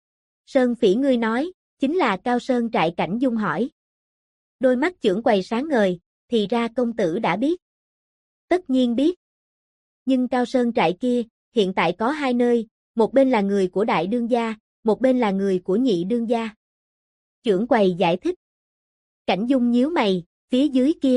Sơn phỉ ngươi nói, chính là Cao Sơn Trại. Cảnh Dung hỏi. Đôi mắt trưởng quầy sáng ngời, thì ra công tử đã biết. Tất nhiên biết. Nhưng Cao Sơn Trại kia, hiện tại có hai nơi, một bên là người của đại đương gia, một bên là người của nhị đương gia. Trưởng quầy giải thích. Cảnh Dung nhíu mày, phía dưới kia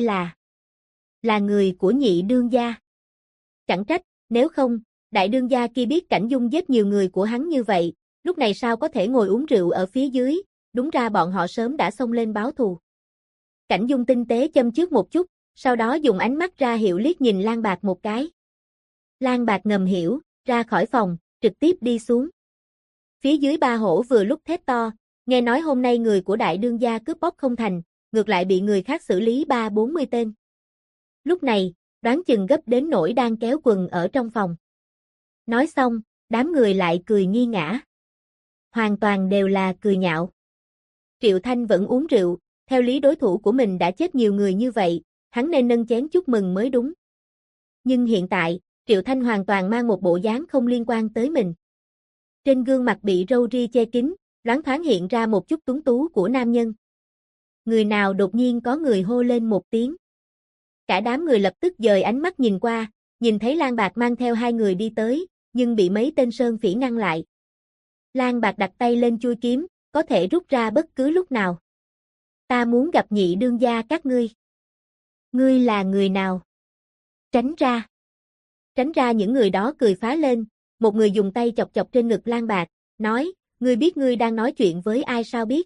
là người của nhị đương gia. Chẳng trách, nếu không, đại đương gia kia biết Cảnh Dung giết nhiều người của hắn như vậy, lúc này sao có thể ngồi uống rượu ở phía dưới, đúng ra bọn họ sớm đã xông lên báo thù. Cảnh Dung tinh tế châm chước một chút, sau đó dùng ánh mắt ra hiệu liếc nhìn Lang Bạc một cái. Lang Bạc ngầm hiểu, ra khỏi phòng, trực tiếp đi xuống. Phía dưới Ba Hổ vừa lúc thét to, nghe nói hôm nay người của đại đương gia cướp bóc không thành, ngược lại bị người khác xử lý 30-40 tên. Lúc này, đoán chừng gấp đến nỗi đang kéo quần ở trong phòng. Nói xong, đám người lại cười nghi ngã. Hoàn toàn đều là cười nhạo. Triệu Thanh vẫn uống rượu, theo lý đối thủ của mình đã chết nhiều người như vậy, hắn nên nâng chén chúc mừng mới đúng. Nhưng hiện tại, Triệu Thanh hoàn toàn mang một bộ dáng không liên quan tới mình. Trên gương mặt bị râu ria che kín, loáng thoáng hiện ra một chút tuấn tú của nam nhân. Người nào đột nhiên có người hô lên một tiếng. Cả đám người lập tức dời ánh mắt nhìn qua, nhìn thấy Lang Bạc mang theo hai người đi tới, nhưng bị mấy tên sơn phỉ ngăn lại. Lang Bạc đặt tay lên chuôi kiếm, có thể rút ra bất cứ lúc nào. Ta muốn gặp nhị đương gia các ngươi. Ngươi là người nào? Tránh ra. Tránh ra, những người đó cười phá lên, một người dùng tay chọc chọc trên ngực Lang Bạc, nói, ngươi biết ngươi đang nói chuyện với ai sao biết?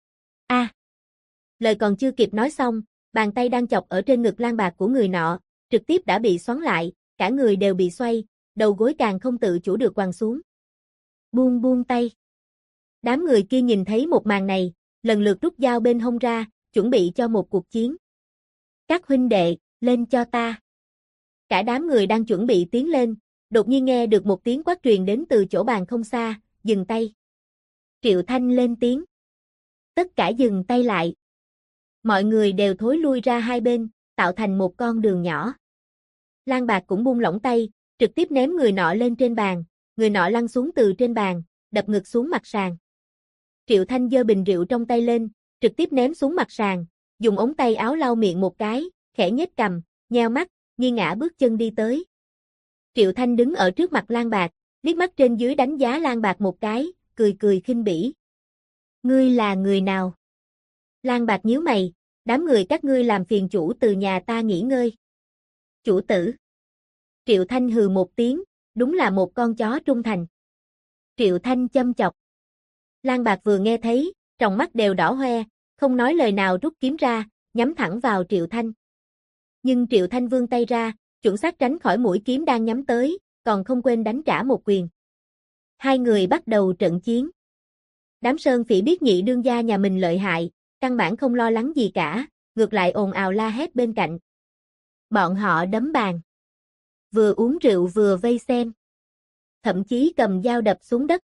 Lời còn chưa kịp nói xong, bàn tay đang chọc ở trên ngực Lang Bạc của người nọ, trực tiếp đã bị xoắn lại, cả người đều bị xoay, đầu gối càng không tự chủ được quằn xuống. Buông buông tay. Đám người kia nhìn thấy một màn này, lần lượt rút dao bên hông ra, chuẩn bị cho một cuộc chiến. Các huynh đệ, lên cho ta. Cả đám người đang chuẩn bị tiến lên, đột nhiên nghe được một tiếng quát truyền đến từ chỗ bàn không xa, dừng tay. Triệu Thanh lên tiếng. Tất cả dừng tay lại. Mọi người đều thối lui ra hai bên, tạo thành một con đường nhỏ. Lang Bạc cũng buông lỏng tay, trực tiếp ném người nọ lên trên bàn, người nọ lăn xuống từ trên bàn, đập ngực xuống mặt sàn. Triệu Thanh giơ bình rượu trong tay lên, trực tiếp ném xuống mặt sàn, dùng ống tay áo lau miệng một cái, khẽ nhếch cằm, nheo mắt, nghiêng ngả bước chân đi tới. Triệu Thanh đứng ở trước mặt Lang Bạc, liếc mắt trên dưới đánh giá Lang Bạc một cái, cười cười khinh bỉ. Ngươi là người nào? Lang Bạc nhíu mày, đám người các ngươi làm phiền chủ từ nhà ta nghỉ ngơi. Chủ tử. Triệu Thanh hừ một tiếng, đúng là một con chó trung thành. Triệu Thanh châm chọc. Lang Bạc vừa nghe thấy, tròng mắt đều đỏ hoe, không nói lời nào rút kiếm ra, nhắm thẳng vào Triệu Thanh. Nhưng Triệu Thanh vươn tay ra, chuẩn xác tránh khỏi mũi kiếm đang nhắm tới, còn không quên đánh trả một quyền. Hai người bắt đầu trận chiến. Đám sơn phỉ biết nhị đương gia nhà mình lợi hại, căn bản không lo lắng gì cả, ngược lại ồn ào la hét bên cạnh. Bọn họ đấm bàn. Vừa uống rượu vừa vây xem. Thậm chí cầm dao đập xuống đất.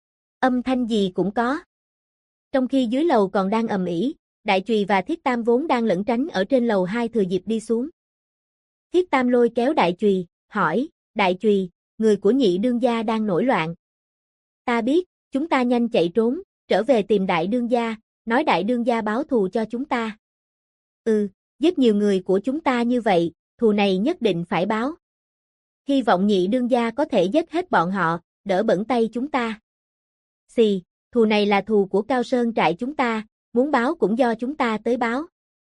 Âm thanh gì cũng có. Trong khi dưới lầu còn đang ầm ĩ, Đại Chùy và Thiết Tam vốn đang lẩn tránh ở trên lầu 2 thừa dịp đi xuống. Thiết Tam lôi kéo Đại Chùy, hỏi, Đại Chùy, người của nhị đương gia đang nổi loạn. Ta biết, chúng ta nhanh chạy trốn, trở về tìm đại đương gia, nói đại đương gia báo thù cho chúng ta. Giết nhiều người của chúng ta như vậy, thù này nhất định phải báo. Hy vọng nhị đương gia có thể giết hết bọn họ, đỡ bẩn tay chúng ta. Xì, thù này là thù của Cao Sơn trại chúng ta, muốn báo cũng do chúng ta tới báo.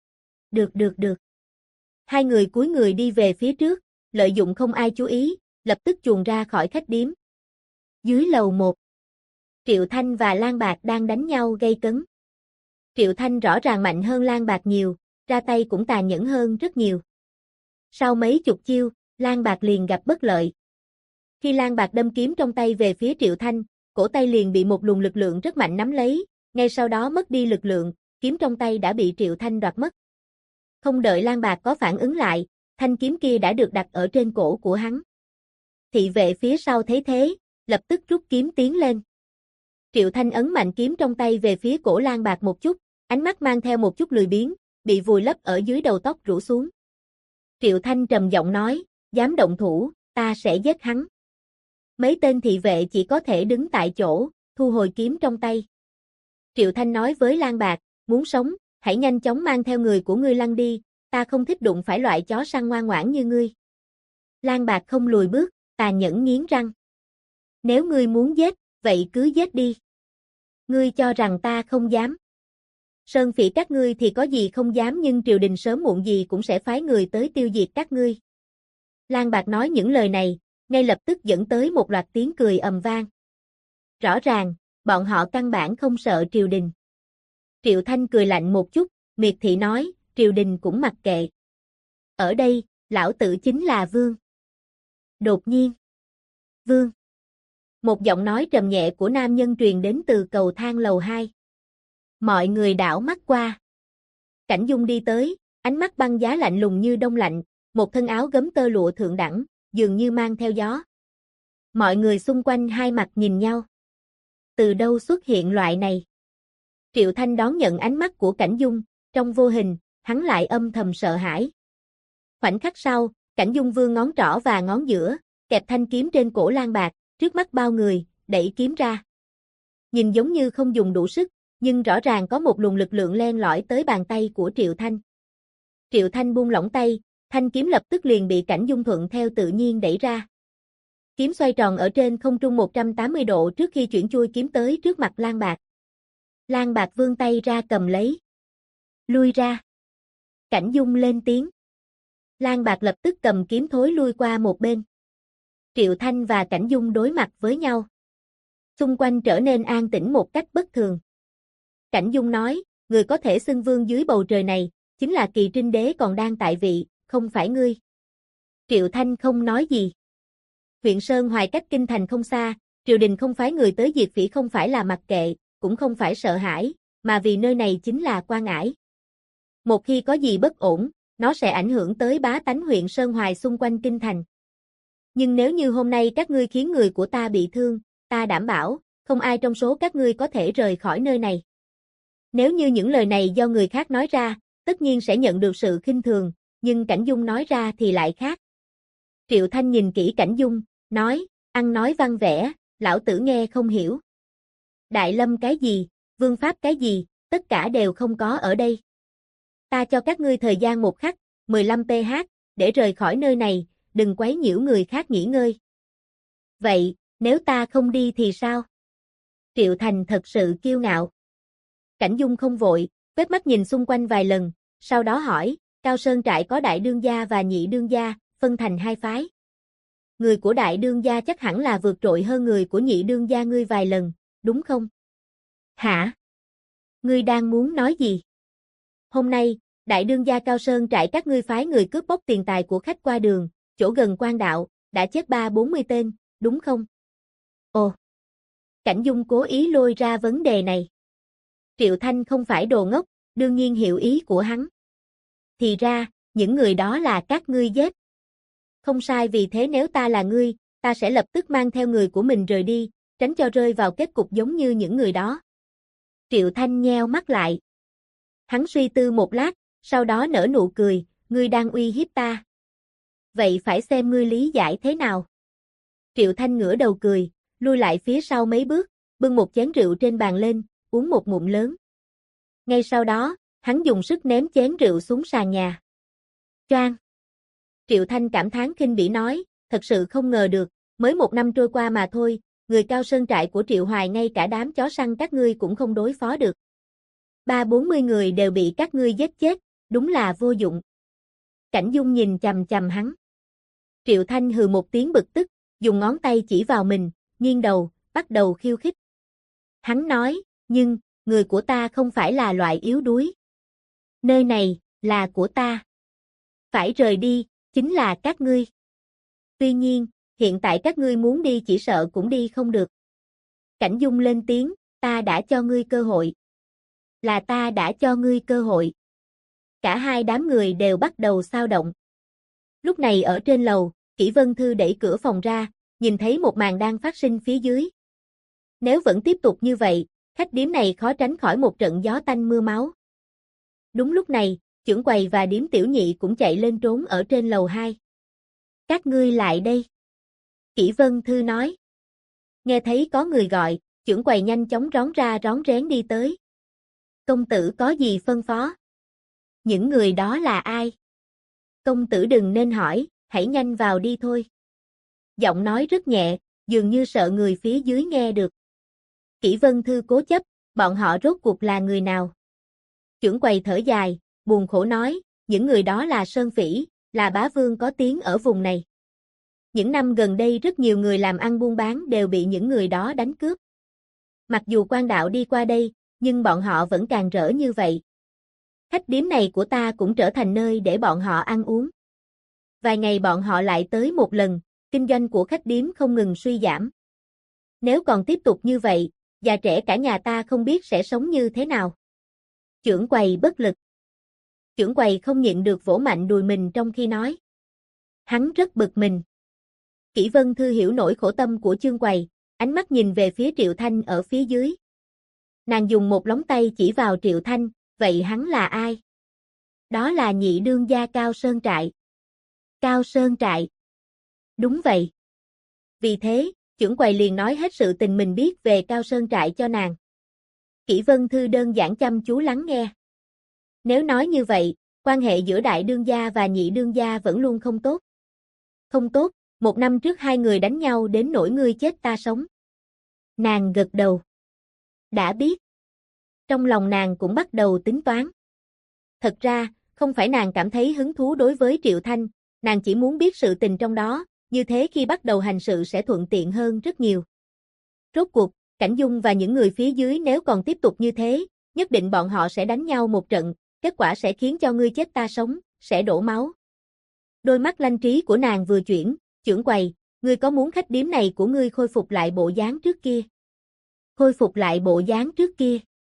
Được. Hai người cúi người đi về phía trước, lợi dụng không ai chú ý, lập tức chuồn ra khỏi khách điếm. Dưới lầu 1, Triệu Thanh và Lang Bạc đang đánh nhau gay cấn. Triệu Thanh rõ ràng mạnh hơn Lang Bạc nhiều, ra tay cũng tàn nhẫn hơn rất nhiều. Sau mấy chục chiêu, Lang Bạc liền gặp bất lợi. Khi Lang Bạc đâm kiếm trong tay về phía Triệu Thanh, cổ tay liền bị một luồng lực lượng rất mạnh nắm lấy, ngay sau đó mất đi lực lượng, kiếm trong tay đã bị Triệu Thanh đoạt mất. Không đợi Lang Bạc có phản ứng lại, thanh kiếm kia đã được đặt ở trên cổ của hắn. Thị vệ phía sau thấy thế, lập tức rút kiếm tiến lên. Triệu Thanh ấn mạnh kiếm trong tay về phía cổ Lang Bạc một chút, ánh mắt mang theo một chút lười biếng, bị vùi lấp ở dưới đầu tóc rũ xuống. Triệu Thanh trầm giọng nói, dám động thủ, ta sẽ giết hắn. Mấy tên thị vệ chỉ có thể đứng tại chỗ, thu hồi kiếm trong tay. Triệu Thanh nói với Lang Bạc, muốn sống, hãy nhanh chóng mang theo người của ngươi lăn đi, ta không thích đụng phải loại chó săn ngoan ngoãn như ngươi. Lang Bạc không lùi bước, tàn nhẫn nghiến răng. Nếu ngươi muốn giết, vậy cứ giết đi. Ngươi cho rằng ta không dám. Sơn phỉ các ngươi thì có gì không dám, nhưng triều đình sớm muộn gì cũng sẽ phái người tới tiêu diệt các ngươi. Lang Bạc nói những lời này, ngay lập tức dẫn tới một loạt tiếng cười ầm vang. Rõ ràng, bọn họ căn bản không sợ triều đình. Triệu Thanh cười lạnh một chút, miệt thị nói, triều đình cũng mặc kệ. Ở đây, lão tử chính là vương. Đột nhiên. Vương. Một giọng nói trầm nhẹ của nam nhân truyền đến từ cầu thang lầu 2. Mọi người đảo mắt qua. Cảnh Dung đi tới, ánh mắt băng giá lạnh lùng như đông lạnh, một thân áo gấm tơ lụa thượng đẳng, dường như mang theo gió. Mọi người xung quanh hai mặt nhìn nhau. Từ đâu xuất hiện loại này? Triệu Thanh đón nhận ánh mắt của Cảnh Dung, trong vô hình, hắn lại âm thầm sợ hãi. Khoảnh khắc sau, Cảnh Dung vươn ngón trỏ và ngón giữa, kẹp thanh kiếm trên cổ Lang Bạc, trước mắt bao người, đẩy kiếm ra. Nhìn giống như không dùng đủ sức, nhưng rõ ràng có một luồng lực lượng len lỏi tới bàn tay của Triệu Thanh. Triệu Thanh buông lỏng tay, thanh kiếm lập tức liền bị Cảnh Dung thuận theo tự nhiên đẩy ra. Kiếm xoay tròn ở trên không trung 180 độ trước khi chuyển chui kiếm tới trước mặt Lang Bạc. Lang Bạc vươn tay ra cầm lấy. Lui ra. Cảnh Dung lên tiếng. Lang Bạc lập tức cầm kiếm thối lui qua một bên. Triệu Thanh và Cảnh Dung đối mặt với nhau. Xung quanh trở nên an tĩnh một cách bất thường. Cảnh Dung nói, người có thể xưng vương dưới bầu trời này, chính là Kỳ Trinh Đế còn đang tại vị, không phải ngươi. Triệu Thanh không nói gì. Huyện Sơn Hoài cách kinh thành không xa, triều đình không phái người tới diệt phỉ không phải là mặc kệ, cũng không phải sợ hãi, mà vì nơi này chính là Quan Ải. Một khi có gì bất ổn, nó sẽ ảnh hưởng tới bá tánh huyện Sơn Hoài xung quanh kinh thành. Nhưng nếu như hôm nay các ngươi khiến người của ta bị thương, ta đảm bảo, không ai trong số các ngươi có thể rời khỏi nơi này. Nếu như những lời này do người khác nói ra, tất nhiên sẽ nhận được sự khinh thường, nhưng Cảnh Dung nói ra thì lại khác. Triệu Thanh nhìn kỹ Cảnh Dung, nói, ăn nói văn vẻ, lão tử nghe không hiểu. Đại lâm cái gì, vương pháp cái gì, tất cả đều không có ở đây. Ta cho các ngươi thời gian một khắc, 15 PH, để rời khỏi nơi này, đừng quấy nhiễu người khác nghỉ ngơi. Vậy, nếu ta không đi thì sao? Triệu Thành thật sự kiêu ngạo. Cảnh Dung không vội, quét mắt nhìn xung quanh vài lần, sau đó hỏi, Cao Sơn trại có đại đương gia và nhị đương gia, phân thành hai phái. Người của đại đương gia chắc hẳn là vượt trội hơn người của nhị đương gia ngươi vài lần, đúng không? Hả? Ngươi đang muốn nói gì? Hôm nay, đại đương gia Cao Sơn trại các ngươi phái người cướp bóc tiền tài của khách qua đường, chỗ gần quan đạo, đã chết 30-40 tên, đúng không? Ồ! Cảnh Dung cố ý lôi ra vấn đề này. Triệu Thanh không phải đồ ngốc, đương nhiên hiểu ý của hắn. Thì ra, những người đó là các ngươi giết. Không sai, vì thế nếu ta là ngươi, ta sẽ lập tức mang theo người của mình rời đi, tránh cho rơi vào kết cục giống như những người đó. Triệu Thanh nheo mắt lại. Hắn suy tư một lát, sau đó nở nụ cười, ngươi đang uy hiếp ta. Vậy phải xem ngươi lý giải thế nào. Triệu Thanh ngửa đầu cười, lui lại phía sau mấy bước, bưng một chén rượu trên bàn lên, uống một ngụm lớn. Ngay sau đó, hắn dùng sức ném chén rượu xuống sàn nhà. Choang! Triệu Thanh cảm thán khinh bỉ nói, thật sự không ngờ được, mới một năm trôi qua mà thôi, người Cao Sơn trại của Triệu Hoài ngay cả đám chó săn các ngươi cũng không đối phó được. 30-40 người đều bị các ngươi giết chết, đúng là vô dụng. Cảnh Dung nhìn chằm chằm hắn. Triệu Thanh hừ một tiếng bực tức, dùng ngón tay chỉ vào mình, nghiêng đầu, bắt đầu khiêu khích. Hắn nói, nhưng, người của ta không phải là loại yếu đuối. Nơi này, là của ta. Phải rời đi, chính là các ngươi. Tuy nhiên, hiện tại các ngươi muốn đi chỉ sợ cũng đi không được. Cảnh Dung lên tiếng, ta đã cho ngươi cơ hội. Là ta đã cho ngươi cơ hội. Cả hai đám người đều bắt đầu xao động. Lúc này ở trên lầu, Kỷ Vân Thư đẩy cửa phòng ra, nhìn thấy một màn đang phát sinh phía dưới. Nếu vẫn tiếp tục như vậy, khách điếm này khó tránh khỏi một trận gió tanh mưa máu. Đúng lúc này, chưởng quầy và điếm tiểu nhị cũng chạy lên trốn ở trên lầu 2. Các ngươi lại đây. Kỷ Vân Thư nói. Nghe thấy có người gọi, chưởng quầy nhanh chóng rón ra rón rén đi tới. Công tử có gì phân phó? Những người đó là ai? Công tử đừng nên hỏi, hãy nhanh vào đi thôi. Giọng nói rất nhẹ, dường như sợ người phía dưới nghe được. Kỷ Vân Thư cố chấp, bọn họ rốt cuộc là người nào? Chưởng quầy thở dài, buồn khổ nói, những người đó là Sơn Phỉ, là bá vương có tiếng ở vùng này. Những năm gần đây rất nhiều người làm ăn buôn bán đều bị những người đó đánh cướp. Mặc dù quan đạo đi qua đây, nhưng bọn họ vẫn càng rỡ như vậy. Khách điếm này của ta cũng trở thành nơi để bọn họ ăn uống. Vài ngày bọn họ lại tới một lần, kinh doanh của khách điếm không ngừng suy giảm. Nếu còn tiếp tục như vậy, già trẻ cả nhà ta không biết sẽ sống như thế nào. Chưởng quầy bất lực. Chưởng quầy không nhịn được vỗ mạnh đùi mình trong khi nói. Hắn rất bực mình. Kỷ Vân Thư hiểu nỗi khổ tâm của Chương quầy, ánh mắt nhìn về phía Triệu Thanh ở phía dưới. Nàng dùng một lóng tay chỉ vào Triệu Thanh, vậy hắn là ai? Đó là nhị đương gia Cao Sơn Trại. Cao Sơn Trại. Đúng vậy. Vì thế, chưởng quầy liền nói hết sự tình mình biết về Cao Sơn Trại cho nàng. Kỷ Vân Thư đơn giản chăm chú lắng nghe. Nếu nói như vậy, quan hệ giữa đại đương gia và nhị đương gia vẫn luôn không tốt. Không tốt, 1 năm trước hai người đánh nhau đến nỗi ngươi chết ta sống. Nàng gật đầu. Đã biết. Trong lòng nàng cũng bắt đầu tính toán. Thật ra, không phải nàng cảm thấy hứng thú đối với Triệu Thanh, nàng chỉ muốn biết sự tình trong đó, như thế khi bắt đầu hành sự sẽ thuận tiện hơn rất nhiều. Rốt cuộc, Cảnh Dung và những người phía dưới nếu còn tiếp tục như thế, nhất định bọn họ sẽ đánh nhau một trận, kết quả sẽ khiến cho ngươi chết ta sống, sẽ đổ máu. Đôi mắt lanh trí của nàng vừa chuyển, chưởng quầy, ngươi có muốn khách điếm này của ngươi khôi phục lại bộ dáng trước kia? Khôi phục lại bộ dáng trước kia.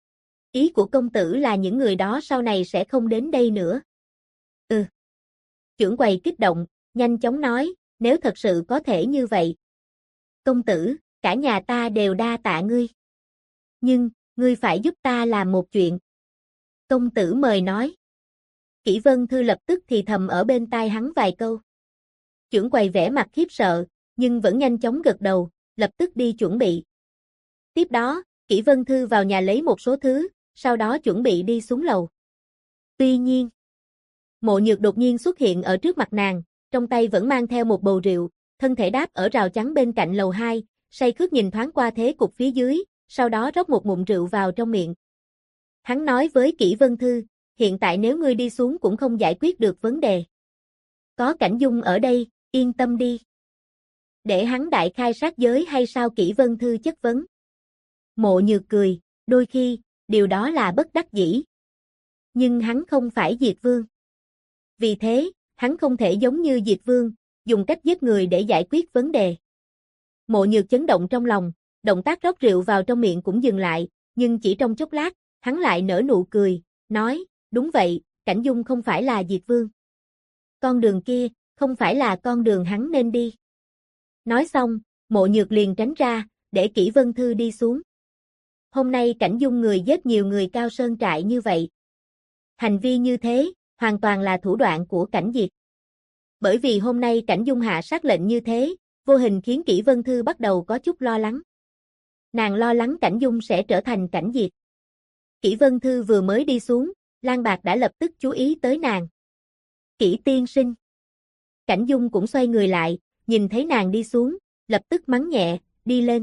Ý của công tử là những người đó sau này sẽ không đến đây nữa. Ừ. Chưởng quầy kích động, nhanh chóng nói, nếu thật sự có thể như vậy. Công tử, cả nhà ta đều đa tạ ngươi. Nhưng, ngươi phải giúp ta làm một chuyện. Công tử mời nói. Kỷ Vân Thư lập tức thì thầm ở bên tai hắn vài câu. Chưởng quầy vẻ mặt khiếp sợ, nhưng vẫn nhanh chóng gật đầu, lập tức đi chuẩn bị. Tiếp đó, Kỷ Vân Thư vào nhà lấy một số thứ, sau đó chuẩn bị đi xuống lầu. Tuy nhiên, Mộ Nhược đột nhiên xuất hiện ở trước mặt nàng, trong tay vẫn mang theo một bầu rượu, thân thể đáp ở rào chắn bên cạnh lầu 2, say khướt nhìn thoáng qua thế cục phía dưới, sau đó rót một ngụm rượu vào trong miệng. Hắn nói với Kỷ Vân Thư, hiện tại nếu ngươi đi xuống cũng không giải quyết được vấn đề. Có Cảnh Dung ở đây, yên tâm đi. Để hắn đại khai sát giới hay sao? Kỷ Vân Thư chất vấn. Mộ Nhược cười, đôi khi, điều đó là bất đắc dĩ. Nhưng hắn không phải Diệt Vương. Vì thế, hắn không thể giống như Diệt Vương, dùng cách giết người để giải quyết vấn đề. Mộ Nhược chấn động trong lòng, động tác rót rượu vào trong miệng cũng dừng lại, nhưng chỉ trong chốc lát, hắn lại nở nụ cười, nói, đúng vậy, Cảnh Dung không phải là Diệt Vương. Con đường kia, không phải là con đường hắn nên đi. Nói xong, Mộ Nhược liền tránh ra, để Kỷ Vân Thư đi xuống. Hôm nay Cảnh Dung người giết nhiều người Cao Sơn Trại như vậy. Hành vi như thế, hoàn toàn là thủ đoạn của Cảnh Diệt. Bởi vì hôm nay Cảnh Dung hạ sát lệnh như thế, vô hình khiến Kỷ Vân Thư bắt đầu có chút lo lắng. Nàng lo lắng Cảnh Dung sẽ trở thành Cảnh Diệt. Kỷ Vân Thư vừa mới đi xuống, Lan Bạc đã lập tức chú ý tới nàng. Kỷ tiên sinh. Cảnh Dung cũng xoay người lại, nhìn thấy nàng đi xuống, lập tức mắng nhẹ, đi lên.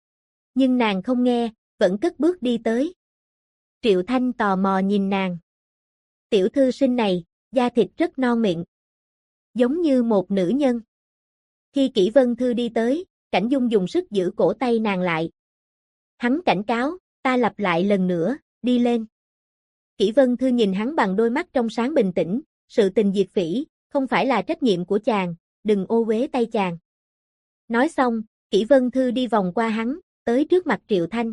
Nhưng nàng không nghe, vẫn cất bước đi tới. Triệu Thanh tò mò nhìn nàng. Tiểu thư sinh này, da thịt rất non miệng. Giống như một nữ nhân. Khi Kỷ Vân Thư đi tới, Cảnh Dung dùng sức giữ cổ tay nàng lại. Hắn cảnh cáo, ta lặp lại lần nữa, đi lên. Kỷ Vân Thư nhìn hắn bằng đôi mắt trong sáng bình tĩnh, sự tình Diệt Phỉ, không phải là trách nhiệm của chàng, đừng ô uế tay chàng. Nói xong, Kỷ Vân Thư đi vòng qua hắn, tới trước mặt Triệu Thanh.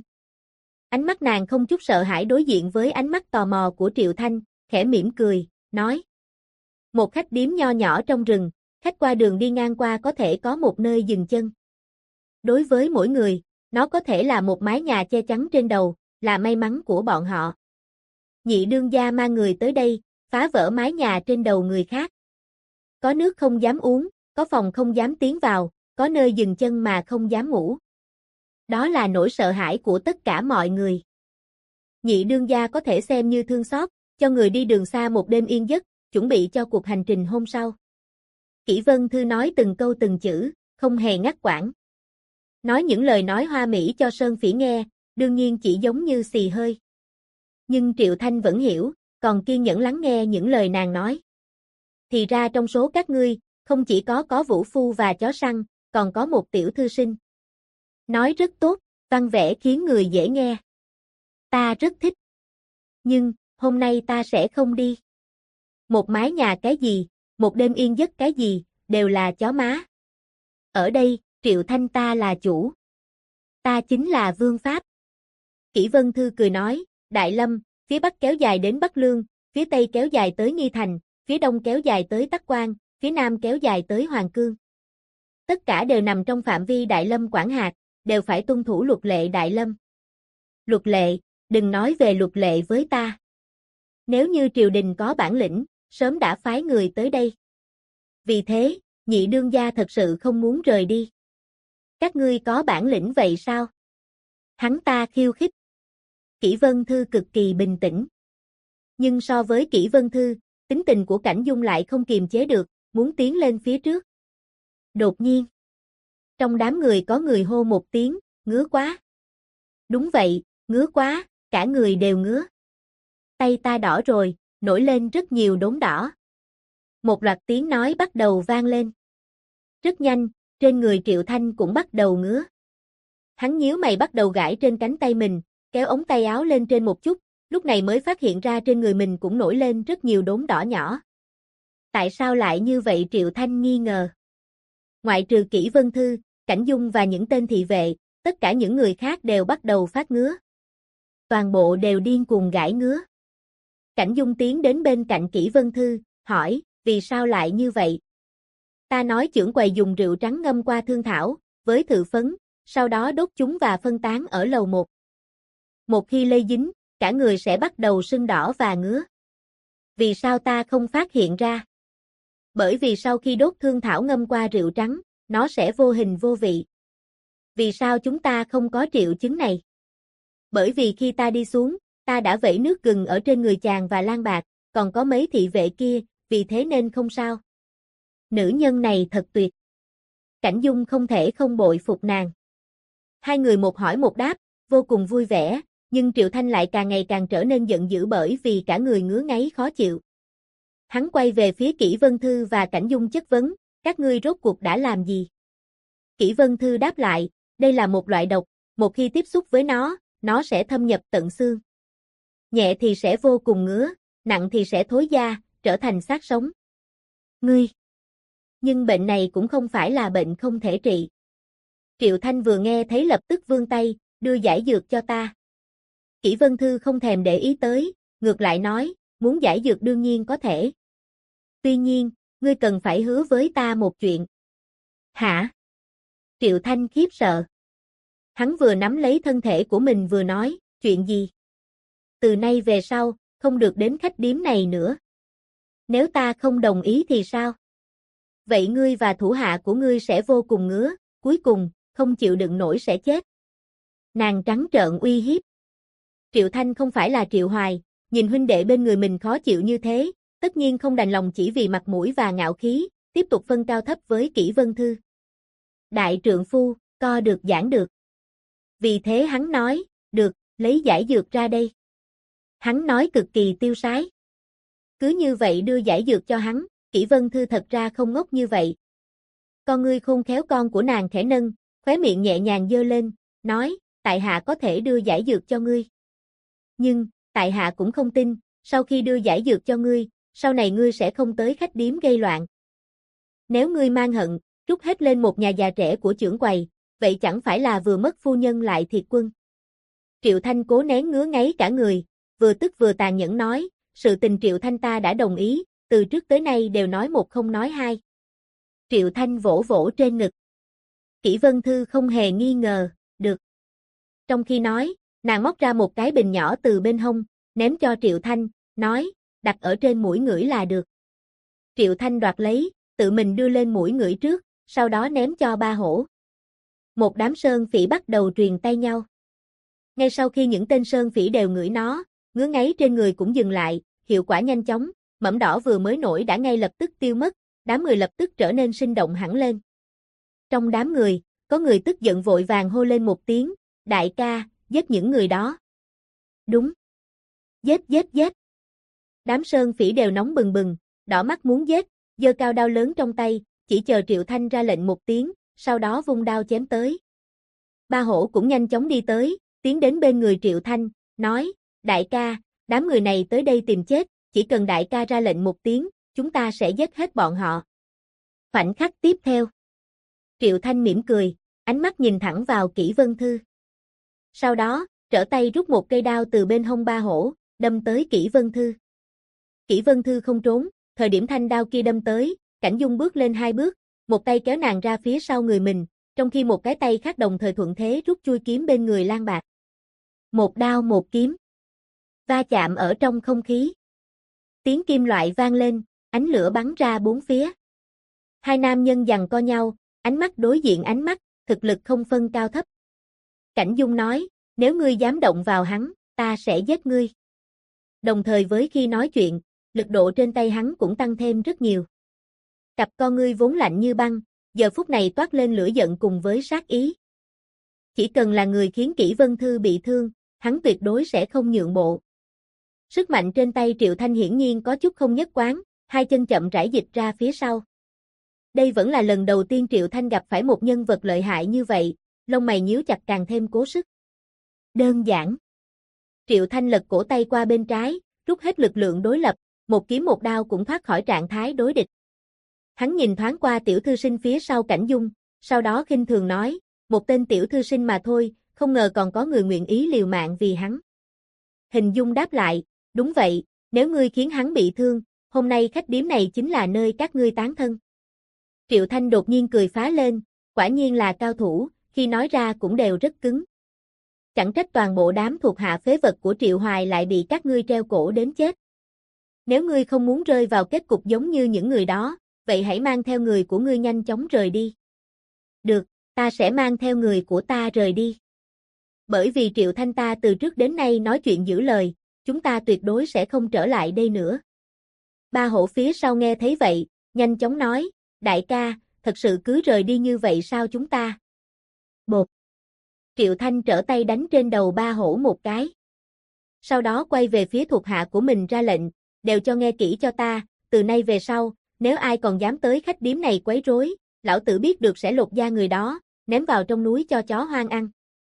Ánh mắt nàng không chút sợ hãi đối diện với ánh mắt tò mò của Triệu Thanh, khẽ mỉm cười, nói. Một khách điếm nho nhỏ trong rừng, khách qua đường đi ngang qua có thể có một nơi dừng chân. Đối với mỗi người, nó có thể là một mái nhà che chắn trên đầu, là may mắn của bọn họ. Nhị đương gia mang người tới đây, phá vỡ mái nhà trên đầu người khác. Có nước không dám uống, có phòng không dám tiến vào, có nơi dừng chân mà không dám ngủ. Đó là nỗi sợ hãi của tất cả mọi người. Nhị đương gia có thể xem như thương xót, cho người đi đường xa một đêm yên giấc, chuẩn bị cho cuộc hành trình hôm sau. Kỷ Vân Thư nói từng câu từng chữ, không hề ngắt quãng. Nói những lời nói hoa mỹ cho Sơn Phỉ nghe, đương nhiên chỉ giống như xì hơi. Nhưng Triệu Thanh vẫn hiểu, còn kiên nhẫn lắng nghe những lời nàng nói. Thì ra trong số các ngươi, không chỉ có vũ phu và chó săn, còn có một tiểu thư sinh. Nói rất tốt, văn vẻ khiến người dễ nghe. Ta rất thích. Nhưng, hôm nay ta sẽ không đi. Một mái nhà cái gì, một đêm yên giấc cái gì, đều là chó má. Ở đây, Triệu Thanh ta là chủ. Ta chính là vương pháp. Kỷ Vân Thư cười nói, Đại Lâm, phía Bắc kéo dài đến Bắc Lương, phía Tây kéo dài tới Nghi Thành, phía Đông kéo dài tới Tắc Quan, phía Nam kéo dài tới Hoàng Cương. Tất cả đều nằm trong phạm vi Đại Lâm quản hạt, đều phải tuân thủ luật lệ Đại Lâm. Luật lệ, đừng nói về luật lệ với ta. Nếu như triều đình có bản lĩnh, sớm đã phái người tới đây. Vì thế, nhị đương gia thật sự không muốn rời đi. Các ngươi có bản lĩnh vậy sao? Hắn ta khiêu khích. Kỷ Vân Thư cực kỳ bình tĩnh. Nhưng so với Kỷ Vân Thư, tính tình của Cảnh Dung lại không kiềm chế được, muốn tiến lên phía trước. Đột nhiên, trong đám người có người hô một tiếng, ngứa quá. Đúng vậy, ngứa quá, cả người đều ngứa. Tay ta đỏ rồi, nổi lên rất nhiều đốm đỏ. Một loạt tiếng nói bắt đầu vang lên. Rất nhanh, trên người Triệu Thanh cũng bắt đầu ngứa. Hắn nhíu mày bắt đầu gãi trên cánh tay mình, kéo ống tay áo lên trên một chút, lúc này mới phát hiện ra trên người mình cũng nổi lên rất nhiều đốm đỏ nhỏ. Tại sao lại như vậy Triệu Thanh nghi ngờ. Ngoại trừ Kỷ Vân Thư, Cảnh Dung và những tên thị vệ, tất cả những người khác đều bắt đầu phát ngứa. Toàn bộ đều điên cuồng gãi ngứa. Cảnh Dung tiến đến bên cạnh Kỷ Vân Thư, hỏi, vì sao lại như vậy? Ta nói chưởng quầy dùng rượu trắng ngâm qua thương thảo, với thự phấn, sau đó đốt chúng và phân tán ở lầu 1. Một khi lây dính, cả người sẽ bắt đầu sưng đỏ và ngứa. Vì sao ta không phát hiện ra? Bởi vì sau khi đốt thương thảo ngâm qua rượu trắng, nó sẽ vô hình vô vị. Vì sao chúng ta không có triệu chứng này? Bởi vì khi ta đi xuống, ta đã vẩy nước gừng ở trên người chàng và Lan Bạc, còn có mấy thị vệ kia, vì thế nên không sao. Nữ nhân này thật tuyệt. Cảnh Dung không thể không bội phục nàng. Hai người một hỏi một đáp, vô cùng vui vẻ, nhưng Triệu Thanh lại càng ngày càng trở nên giận dữ bởi vì cả người ngứa ngáy khó chịu. Hắn quay về phía Kỷ Vân Thư và Cảnh Dung chất vấn, các ngươi rốt cuộc đã làm gì? Kỷ Vân Thư đáp lại, đây là một loại độc, một khi tiếp xúc với nó sẽ thâm nhập tận xương. Nhẹ thì sẽ vô cùng ngứa, nặng thì sẽ thối da, trở thành xác sống. Ngươi! Nhưng bệnh này cũng không phải là bệnh không thể trị. Triệu Thanh vừa nghe thấy lập tức vươn tay, đưa giải dược cho ta. Kỷ Vân Thư không thèm để ý tới, ngược lại nói, muốn giải dược đương nhiên có thể. Tuy nhiên, ngươi cần phải hứa với ta một chuyện. Hả? Triệu Thanh khiếp sợ. Hắn vừa nắm lấy thân thể của mình vừa nói, chuyện gì? Từ nay về sau, không được đến khách điếm này nữa. Nếu ta không đồng ý thì sao? Vậy ngươi và thủ hạ của ngươi sẽ vô cùng ngứa, cuối cùng, không chịu đựng nổi sẽ chết. Nàng trắng trợn uy hiếp. Triệu Thanh không phải là Triệu Hoài, nhìn huynh đệ bên người mình khó chịu như thế, tất nhiên không đành lòng chỉ vì mặt mũi và ngạo khí, tiếp tục phân cao thấp với Kỷ Vân Thư. Đại trượng phu, co được giảng được. Vì thế hắn nói, được, lấy giải dược ra đây. Hắn nói cực kỳ tiêu sái. Cứ như vậy đưa giải dược cho hắn, Kỷ Vân Thư thật ra không ngốc như vậy. Con ngươi khôn khéo con của nàng khẽ nâng, khóe miệng nhẹ nhàng giơ lên, nói, tại hạ có thể đưa giải dược cho ngươi. Nhưng, tại hạ cũng không tin, sau khi đưa giải dược cho ngươi, sau này ngươi sẽ không tới khách điếm gây loạn. Nếu ngươi mang hận, trút hết lên một nhà già trẻ của chưởng quầy, vậy chẳng phải là vừa mất phu nhân lại thiệt quân. Triệu Thanh cố nén ngứa ngáy cả người, vừa tức vừa tàn nhẫn nói, sự tình Triệu Thanh ta đã đồng ý, từ trước tới nay đều nói một không nói hai. Triệu Thanh vỗ vỗ trên ngực. Kỷ Vân Thư không hề nghi ngờ, được. Trong khi nói, nàng móc ra một cái bình nhỏ từ bên hông, ném cho Triệu Thanh, nói, đặt ở trên mũi ngửi là được. Triệu Thanh đoạt lấy, tự mình đưa lên mũi ngửi trước, sau đó ném cho Ba Hổ. Một đám sơn phỉ bắt đầu truyền tay nhau. Ngay sau khi những tên sơn phỉ đều ngửi nó, ngứa ngáy trên người cũng dừng lại, hiệu quả nhanh chóng, mẩm đỏ vừa mới nổi đã ngay lập tức tiêu mất, đám người lập tức trở nên sinh động hẳn lên. Trong đám người, có người tức giận vội vàng hô lên một tiếng, đại ca, giết những người đó. Đúng. Giết giết giết. Đám sơn phỉ đều nóng bừng bừng, đỏ mắt muốn giết, giơ cao đao lớn trong tay, chỉ chờ Triệu Thanh ra lệnh một tiếng, sau đó vung đao chém tới. Ba Hổ cũng nhanh chóng đi tới, tiến đến bên người Triệu Thanh, nói, đại ca, đám người này tới đây tìm chết, chỉ cần đại ca ra lệnh một tiếng, chúng ta sẽ giết hết bọn họ. Khoảnh khắc tiếp theo, Triệu Thanh mỉm cười, ánh mắt nhìn thẳng vào Kỷ Vân Thư. Sau đó, trở tay rút một cây đao từ bên hông Ba Hổ, đâm tới Kỷ Vân Thư. Kỷ Vân Thư không trốn, thời điểm thanh đao kia đâm tới, Cảnh Dung bước lên 2 bước, một tay kéo nàng ra phía sau người mình, trong khi một cái tay khác đồng thời thuận thế rút chui kiếm bên người Lan Bạc. Một đao một kiếm, va chạm ở trong không khí. Tiếng kim loại vang lên, ánh lửa bắn ra bốn phía. Hai nam nhân giằng co nhau, ánh mắt đối diện ánh mắt, thực lực không phân cao thấp. Cảnh Dung nói, nếu ngươi dám động vào hắn, ta sẽ giết ngươi. Đồng thời với khi nói chuyện, lực độ trên tay hắn cũng tăng thêm rất nhiều. Cặp con ngươi vốn lạnh như băng, giờ phút này toát lên lửa giận cùng với sát ý. Chỉ cần là người khiến Kỷ Vân Thư bị thương, hắn tuyệt đối sẽ không nhượng bộ. Sức mạnh trên tay Triệu Thanh hiển nhiên có chút không nhất quán, hai chân chậm rãi dịch ra phía sau. Đây vẫn là lần đầu tiên Triệu Thanh gặp phải một nhân vật lợi hại như vậy, lông mày nhíu chặt càng thêm cố sức. Đơn giản. Triệu Thanh lật cổ tay qua bên trái, rút hết lực lượng đối lập, một kiếm một đao cũng thoát khỏi trạng thái đối địch. Hắn nhìn thoáng qua tiểu thư sinh phía sau Cảnh Dung, sau đó khinh thường nói, một tên tiểu thư sinh mà thôi, không ngờ còn có người nguyện ý liều mạng vì hắn. Hình Dung đáp lại, đúng vậy, nếu ngươi khiến hắn bị thương, hôm nay khách điếm này chính là nơi các ngươi tán thân. Triệu Thanh đột nhiên cười phá lên, quả nhiên là cao thủ, khi nói ra cũng đều rất cứng. Chẳng trách toàn bộ đám thuộc hạ phế vật của Triệu Hoài lại bị các ngươi treo cổ đến chết. Nếu ngươi không muốn rơi vào kết cục giống như những người đó, vậy hãy mang theo người của ngươi nhanh chóng rời đi. Được, ta sẽ mang theo người của ta rời đi. Bởi vì Triệu Thanh ta từ trước đến nay nói chuyện giữ lời, chúng ta tuyệt đối sẽ không trở lại đây nữa. Ba Hổ phía sau nghe thấy vậy, nhanh chóng nói, đại ca, thật sự cứ rời đi như vậy sao chúng ta? Bột. Triệu Thanh trở tay đánh trên đầu Ba Hổ một cái. Sau đó quay về phía thuộc hạ của mình ra lệnh, đều cho nghe kỹ cho ta, từ nay về sau, nếu ai còn dám tới khách điếm này quấy rối, lão tử biết được sẽ lột da người đó, ném vào trong núi cho chó hoang ăn.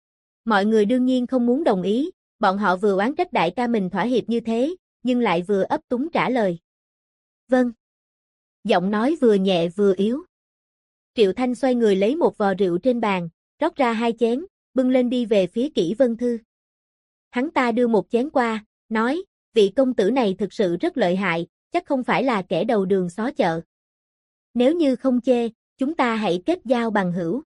Mọi người đương nhiên không muốn đồng ý, bọn họ vừa oán trách đại ca mình thỏa hiệp như thế, nhưng lại vừa ấp túng trả lời. Vâng. Giọng nói vừa nhẹ vừa yếu. Triệu Thanh xoay người lấy một vò rượu trên bàn, rót ra 2 chén, bưng lên đi về phía Kỷ Vân Thư. Hắn ta đưa một chén qua, nói, vị công tử này thực sự rất lợi hại, chắc không phải là kẻ đầu đường xó chợ. Nếu như không chê, chúng ta hãy kết giao bằng hữu.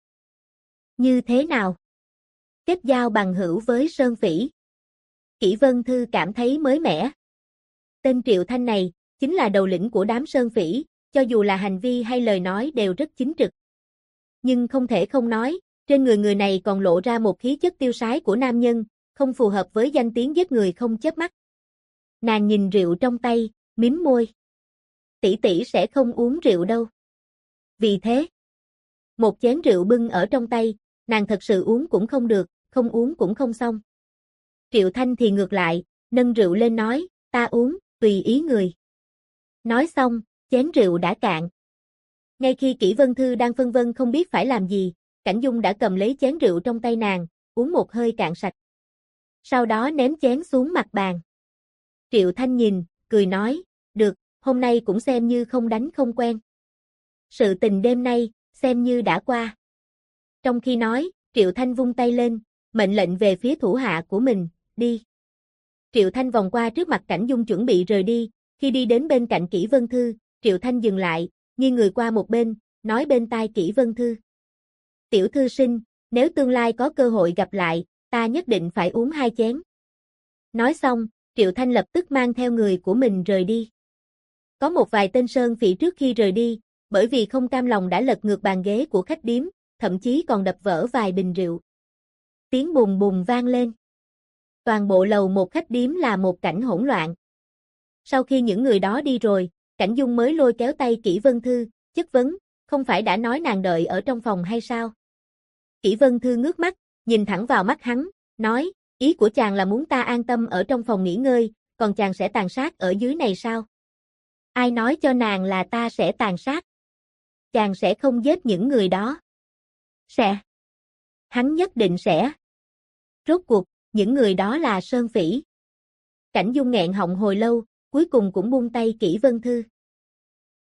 Như thế nào? Kết giao bằng hữu với Sơn Phỉ. Kỷ Vân Thư cảm thấy mới mẻ. Tên Triệu Thanh này, chính là đầu lĩnh của đám Sơn Phỉ, cho dù là hành vi hay lời nói đều rất chính trực. Nhưng không thể không nói, trên người người này còn lộ ra một khí chất tiêu sái của nam nhân, không phù hợp với danh tiếng giết người không chớp mắt. Nàng nhìn rượu trong tay, mím môi. Tỷ tỷ sẽ không uống rượu đâu. Vì thế, một chén rượu bưng ở trong tay, nàng thật sự uống cũng không được, không uống cũng không xong. Triệu Thanh thì ngược lại, nâng rượu lên nói, ta uống, tùy ý người. Nói xong, chén rượu đã cạn. Ngay khi Kỷ Vân Thư đang phân vân không biết phải làm gì, Cảnh Dung đã cầm lấy chén rượu trong tay nàng, uống một hơi cạn sạch. Sau đó ném chén xuống mặt bàn. Triệu Thanh nhìn, cười nói, được, hôm nay cũng xem như không đánh không quen. Sự tình đêm nay, xem như đã qua. Trong khi nói, Triệu Thanh vung tay lên, mệnh lệnh về phía thủ hạ của mình, đi. Triệu Thanh vòng qua trước mặt Cảnh Dung chuẩn bị rời đi, khi đi đến bên cạnh Kỷ Vân Thư, Triệu Thanh dừng lại, nghiêng người qua một bên, nói bên tai Kỷ Vân Thư. Tiểu thư sinh, nếu tương lai có cơ hội gặp lại, ta nhất định phải uống 2 chén. Nói xong, Triệu Thanh lập tức mang theo người của mình rời đi. Có một vài tên Sơn Phỉ trước khi rời đi, bởi vì không cam lòng đã lật ngược bàn ghế của khách điếm, thậm chí còn đập vỡ vài bình rượu. Tiếng bùng bùng vang lên. Toàn bộ lầu một khách điếm là một cảnh hỗn loạn. Sau khi những người đó đi rồi, Cảnh Dung mới lôi kéo tay Kỷ Vân Thư, chất vấn, không phải đã nói nàng đợi ở trong phòng hay sao? Kỷ Vân Thư ngước mắt, nhìn thẳng vào mắt hắn, nói, ý của chàng là muốn ta an tâm ở trong phòng nghỉ ngơi, còn chàng sẽ tàn sát ở dưới này sao? Ai nói cho nàng là ta sẽ tàn sát? Chàng sẽ không giết những người đó. Sẽ. Hắn nhất định sẽ. Rốt cuộc, những người đó là Sơn Phỉ. Cảnh Dung nghẹn họng hồi lâu, cuối cùng cũng buông tay Kỷ Vân Thư.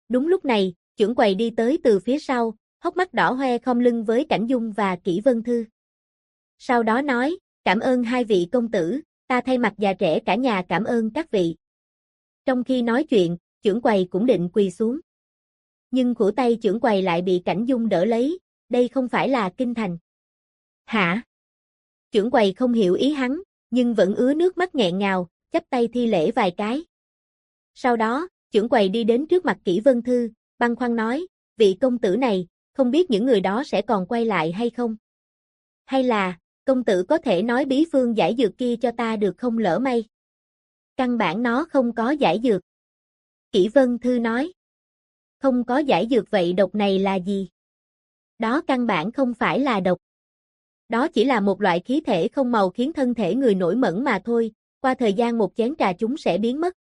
Đúng lúc này, chưởng quầy đi tới từ phía sau, hốc mắt đỏ hoe khom lưng với Cảnh Dung và Kỷ Vân Thư. Sau đó nói, cảm ơn hai vị công tử, ta thay mặt già trẻ cả nhà cảm ơn các vị. Trong khi nói chuyện, chưởng quầy cũng định quỳ xuống. Nhưng khuỷu tay chưởng quầy lại bị Cảnh Dung đỡ lấy, đây không phải là kinh thành. Hả? Chưởng quầy không hiểu ý hắn, nhưng vẫn ứa nước mắt nghẹn ngào, chắp tay thi lễ vài cái. Sau đó, chưởng quầy đi đến trước mặt Kỷ Vân Thư, băn khoăn nói, vị công tử này, không biết những người đó sẽ còn quay lại hay không? Hay là, công tử có thể nói bí phương giải dược kia cho ta được không lỡ may? Căn bản nó không có giải dược. Kỷ Vân Thư nói. Không có giải dược vậy độc này là gì? Đó căn bản không phải là độc. Đó chỉ là một loại khí thể không màu khiến thân thể người nổi mẩn mà thôi, qua thời gian một chén trà chúng sẽ biến mất.